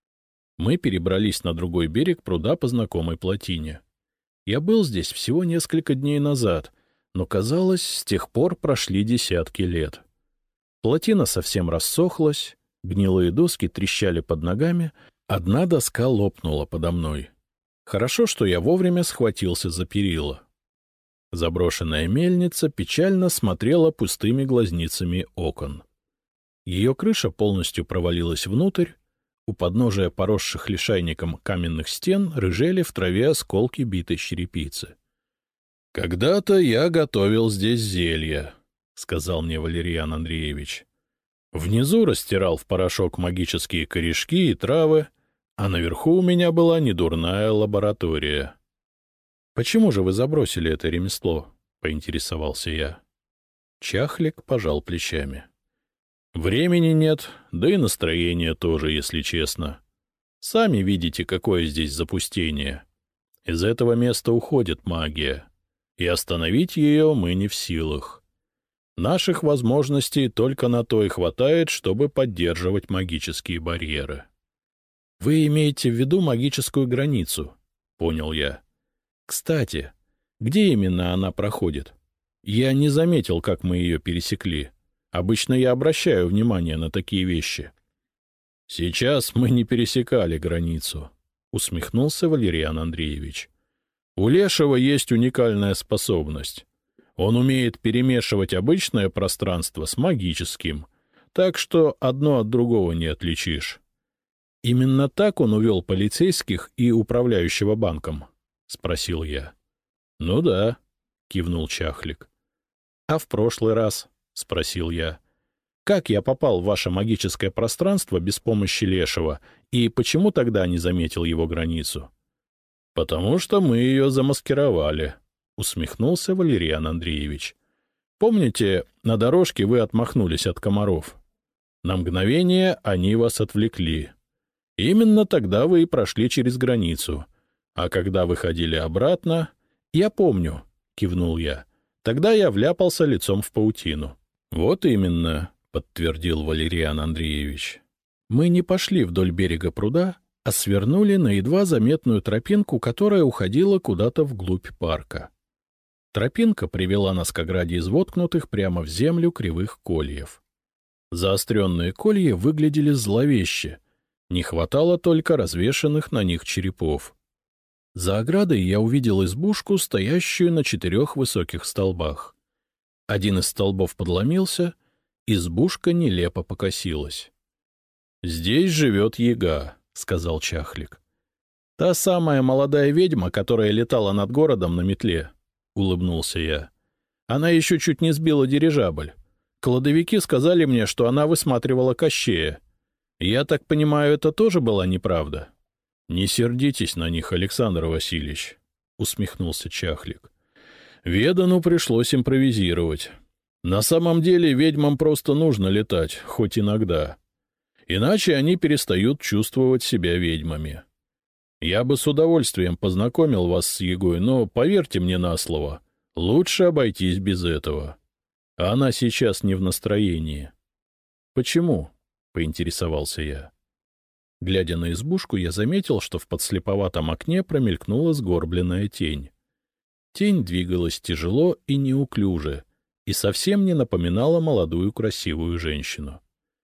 Мы перебрались на другой берег пруда по знакомой плотине. Я был здесь всего несколько дней назад, но, казалось, с тех пор прошли десятки лет. Плотина совсем рассохлась, гнилые доски трещали под ногами, одна доска лопнула подо мной. Хорошо, что я вовремя схватился за перила. Заброшенная мельница печально смотрела пустыми глазницами окон. Ее крыша полностью провалилась внутрь, у подножия поросших лишайником каменных стен рыжели в траве осколки битой черепицы. — Когда-то я готовил здесь зелья, — сказал мне Валериан Андреевич. Внизу растирал в порошок магические корешки и травы, а наверху у меня была недурная лаборатория. — Почему же вы забросили это ремесло? — поинтересовался я. Чахлик пожал плечами. — Времени нет, да и настроения тоже, если честно. Сами видите, какое здесь запустение. Из этого места уходит магия, и остановить ее мы не в силах. Наших возможностей только на то и хватает, чтобы поддерживать магические барьеры. — Вы имеете в виду магическую границу, — понял я. — Кстати, где именно она проходит? Я не заметил, как мы ее пересекли. Обычно я обращаю внимание на такие вещи. — Сейчас мы не пересекали границу, — усмехнулся Валериан Андреевич. У Лешего есть уникальная способность. Он умеет перемешивать обычное пространство с магическим, так что одно от другого не отличишь. Именно так он увел полицейских и управляющего банком? — спросил я. — Ну да, — кивнул Чахлик. — А в прошлый раз? — спросил я. — Как я попал в ваше магическое пространство без помощи Лешего, и почему тогда не заметил его границу? — Потому что мы ее замаскировали, — усмехнулся Валериан Андреевич. — Помните, на дорожке вы отмахнулись от комаров? На мгновение они вас отвлекли. Именно тогда вы и прошли через границу. А когда выходили обратно... — Я помню, — кивнул я. Тогда я вляпался лицом в паутину. — Вот именно, — подтвердил Валериан Андреевич. Мы не пошли вдоль берега пруда, а свернули на едва заметную тропинку, которая уходила куда-то вглубь парка. Тропинка привела нас к ограде из воткнутых прямо в землю кривых кольев. Заостренные колья выглядели зловеще, не хватало только развешанных на них черепов. За оградой я увидел избушку, стоящую на четырех высоких столбах. Один из столбов подломился, избушка нелепо покосилась. — Здесь живет яга, — сказал Чахлик. — Та самая молодая ведьма, которая летала над городом на метле, — улыбнулся я. Она еще чуть не сбила дирижабль. Кладовики сказали мне, что она высматривала Кощея. Я так понимаю, это тоже была неправда? — Не сердитесь на них, Александр Васильевич, — усмехнулся Чахлик. Ведану пришлось импровизировать. На самом деле ведьмам просто нужно летать, хоть иногда. Иначе они перестают чувствовать себя ведьмами. Я бы с удовольствием познакомил вас с Ягой, но, поверьте мне на слово, лучше обойтись без этого. Она сейчас не в настроении. — Почему? — поинтересовался я. Глядя на избушку, я заметил, что в подслеповатом окне промелькнула сгорбленная тень. Тень двигалась тяжело и неуклюже, и совсем не напоминала молодую красивую женщину.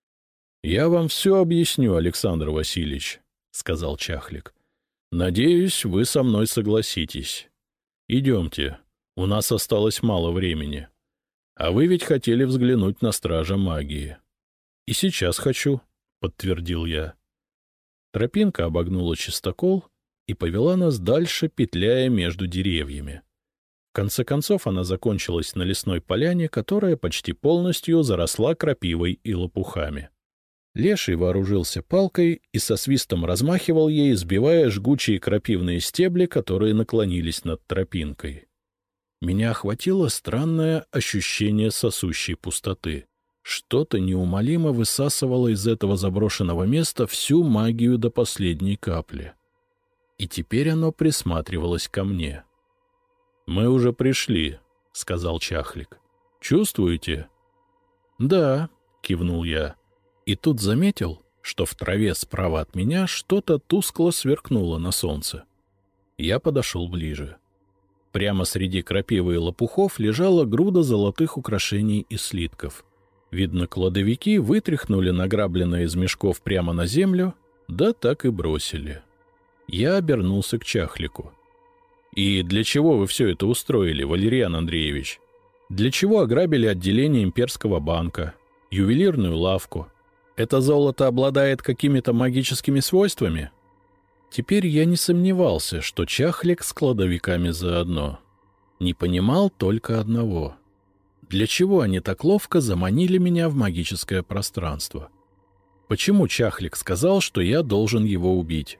— Я вам все объясню, Александр Васильевич, — сказал Чахлик. — Надеюсь, вы со мной согласитесь. Идемте, у нас осталось мало времени. А вы ведь хотели взглянуть на стража магии. — И сейчас хочу, — подтвердил я. Тропинка обогнула чистокол и повела нас дальше, петляя между деревьями. В конце концов она закончилась на лесной поляне, которая почти полностью заросла крапивой и лопухами. Леший вооружился палкой и со свистом размахивал ей, сбивая жгучие крапивные стебли, которые наклонились над тропинкой. Меня охватило странное ощущение сосущей пустоты. Что-то неумолимо высасывало из этого заброшенного места всю магию до последней капли. И теперь оно присматривалось ко мне. — Мы уже пришли, — сказал Чахлик. — Чувствуете? — Да, — кивнул я. И тут заметил, что в траве справа от меня что-то тускло сверкнуло на солнце. Я подошел ближе. Прямо среди крапивы и лопухов лежала груда золотых украшений и слитков. Видно, кладовики вытряхнули награбленное из мешков прямо на землю, да так и бросили. Я обернулся к Чахлику. — И для чего вы все это устроили, Валериан Андреевич? Для чего ограбили отделение имперского банка, ювелирную лавку? Это золото обладает какими-то магическими свойствами? Теперь я не сомневался, что Чахлик с кладовиками заодно. Не понимал только одного. Для чего они так ловко заманили меня в магическое пространство? Почему Чахлик сказал, что я должен его убить?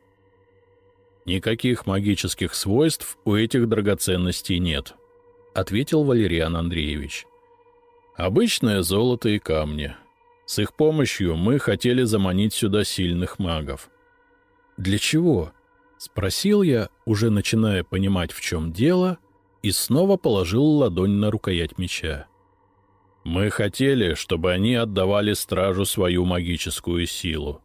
«Никаких магических свойств у этих драгоценностей нет», — ответил Валериан Андреевич. «Обычное золото и камни. С их помощью мы хотели заманить сюда сильных магов». «Для чего?» — спросил я, уже начиная понимать, в чем дело, и снова положил ладонь на рукоять меча. «Мы хотели, чтобы они отдавали стражу свою магическую силу».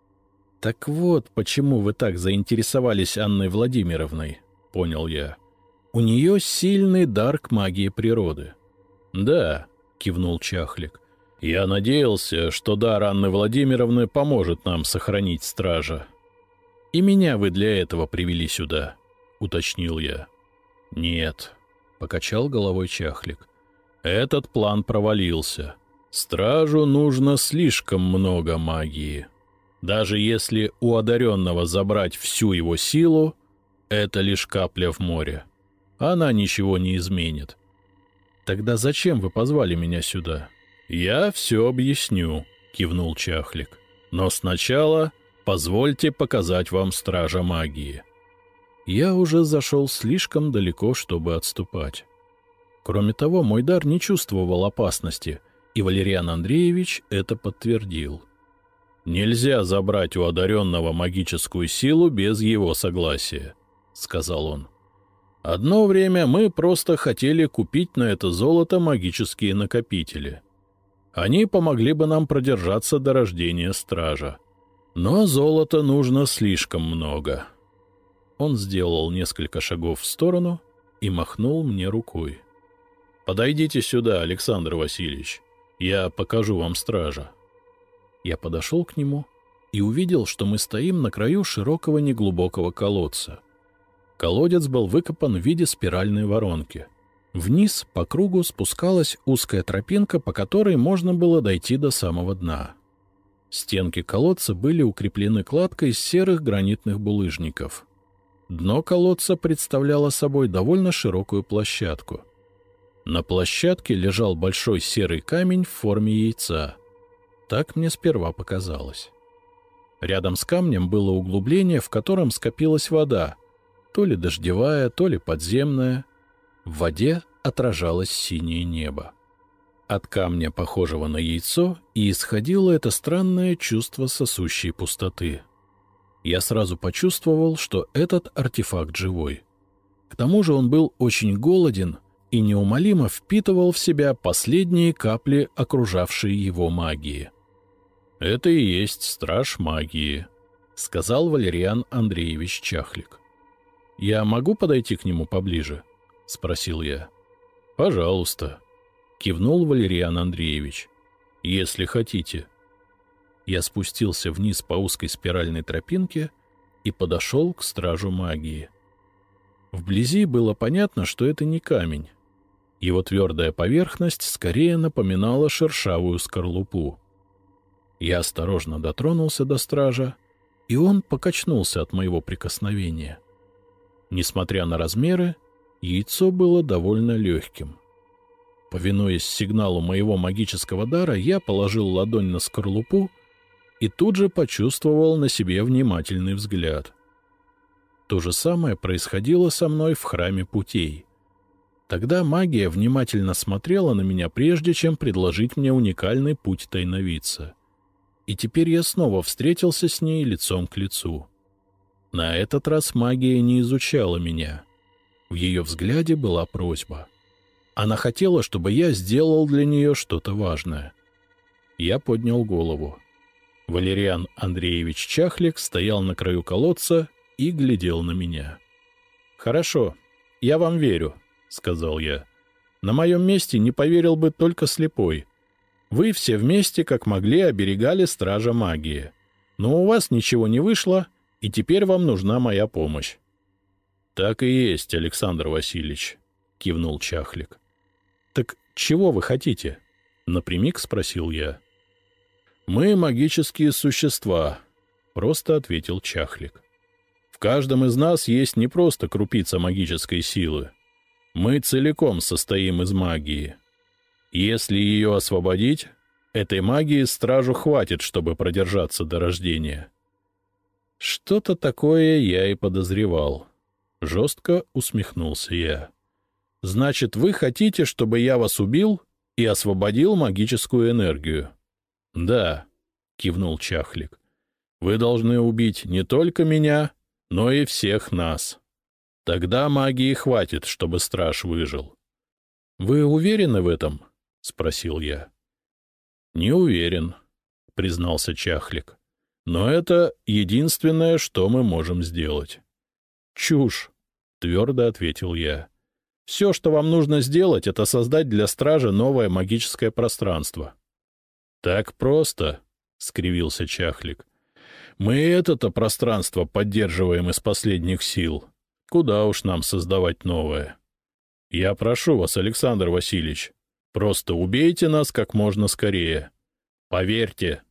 «Так вот, почему вы так заинтересовались Анной Владимировной», — понял я. «У нее сильный дар к магии природы». «Да», — кивнул Чахлик. «Я надеялся, что дар Анны Владимировны поможет нам сохранить стража». И меня вы для этого привели сюда, — уточнил я. — Нет, — покачал головой Чахлик. — Этот план провалился. Стражу нужно слишком много магии. Даже если у одаренного забрать всю его силу, это лишь капля в море. Она ничего не изменит. Тогда зачем вы позвали меня сюда? — Я все объясню, — кивнул Чахлик. — Но сначала позвольте показать вам стража магии. Я уже зашел слишком далеко, чтобы отступать. Кроме того, мой дар не чувствовал опасности, и Валериан Андреевич это подтвердил. «Нельзя забрать у одаренного магическую силу без его согласия», — сказал он. «Одно время мы просто хотели купить на это золото магические накопители. Они помогли бы нам продержаться до рождения стража. Но золота нужно слишком много». Он сделал несколько шагов в сторону и махнул мне рукой. «Подойдите сюда, Александр Васильевич. Я покажу вам стража». Я подошел к нему и увидел, что мы стоим на краю широкого неглубокого колодца. Колодец был выкопан в виде спиральной воронки. Вниз по кругу спускалась узкая тропинка, по которой можно было дойти до самого дна. Стенки колодца были укреплены кладкой из серых гранитных булыжников. Дно колодца представляло собой довольно широкую площадку. На площадке лежал большой серый камень в форме яйца. Так мне сперва показалось. Рядом с камнем было углубление, в котором скопилась вода, то ли дождевая, то ли подземная. В воде отражалось синее небо. От камня, похожего на яйцо, и исходило это странное чувство сосущей пустоты. Я сразу почувствовал, что этот артефакт живой. К тому же он был очень голоден и неумолимо впитывал в себя последние капли окружавшей его магии. «Это и есть страж магии», — сказал Валериан Андреевич Чахлик. «Я могу подойти к нему поближе?» — спросил я. «Пожалуйста», — кивнул Валериан Андреевич. «Если хотите». Я спустился вниз по узкой спиральной тропинке и подошел к стражу магии. Вблизи было понятно, что это не камень. Его твердая поверхность скорее напоминала шершавую скорлупу. Я осторожно дотронулся до стража, и он покачнулся от моего прикосновения. Несмотря на размеры, яйцо было довольно легким. Повинуясь сигналу моего магического дара, я положил ладонь на скорлупу и тут же почувствовал на себе внимательный взгляд. То же самое происходило со мной в храме путей. Тогда магия внимательно смотрела на меня, прежде чем предложить мне уникальный путь тайновидца. И теперь я снова встретился с ней лицом к лицу. На этот раз магия не изучала меня. В ее взгляде была просьба. Она хотела, чтобы я сделал для нее что-то важное. Я поднял голову. Валериан Андреевич Чахлик стоял на краю колодца и глядел на меня. «Хорошо, я вам верю», — сказал я. «На моем месте не поверил бы только слепой. Вы все вместе, как могли, оберегали стража магии. Но у вас ничего не вышло, и теперь вам нужна моя помощь». «Так и есть, Александр Васильевич», — кивнул Чахлик. «Так чего вы хотите?» — напрямик спросил я. «Мы магические существа», — просто ответил Чахлик. «В каждом из нас есть не просто крупица магической силы. Мы целиком состоим из магии. Если ее освободить, этой магии стражу хватит, чтобы продержаться до рождения». Что-то такое я и подозревал. Жестко усмехнулся я. «Значит, вы хотите, чтобы я вас убил и освободил магическую энергию?» «Да», — кивнул Чахлик. «Вы должны убить не только меня, но и всех нас. Тогда магии хватит, чтобы страж выжил». «Вы уверены в этом?» — спросил я. «Не уверен», — признался Чахлик. «Но это единственное, что мы можем сделать». «Чушь», — твердо ответил я. «Все, что вам нужно сделать, это создать для стража новое магическое пространство». «Так просто», — скривился Чахлик. Мы это-то пространство поддерживаем из последних сил. Куда уж нам создавать новое? Я прошу вас, Александр Васильевич, просто убейте нас как можно скорее. Поверьте,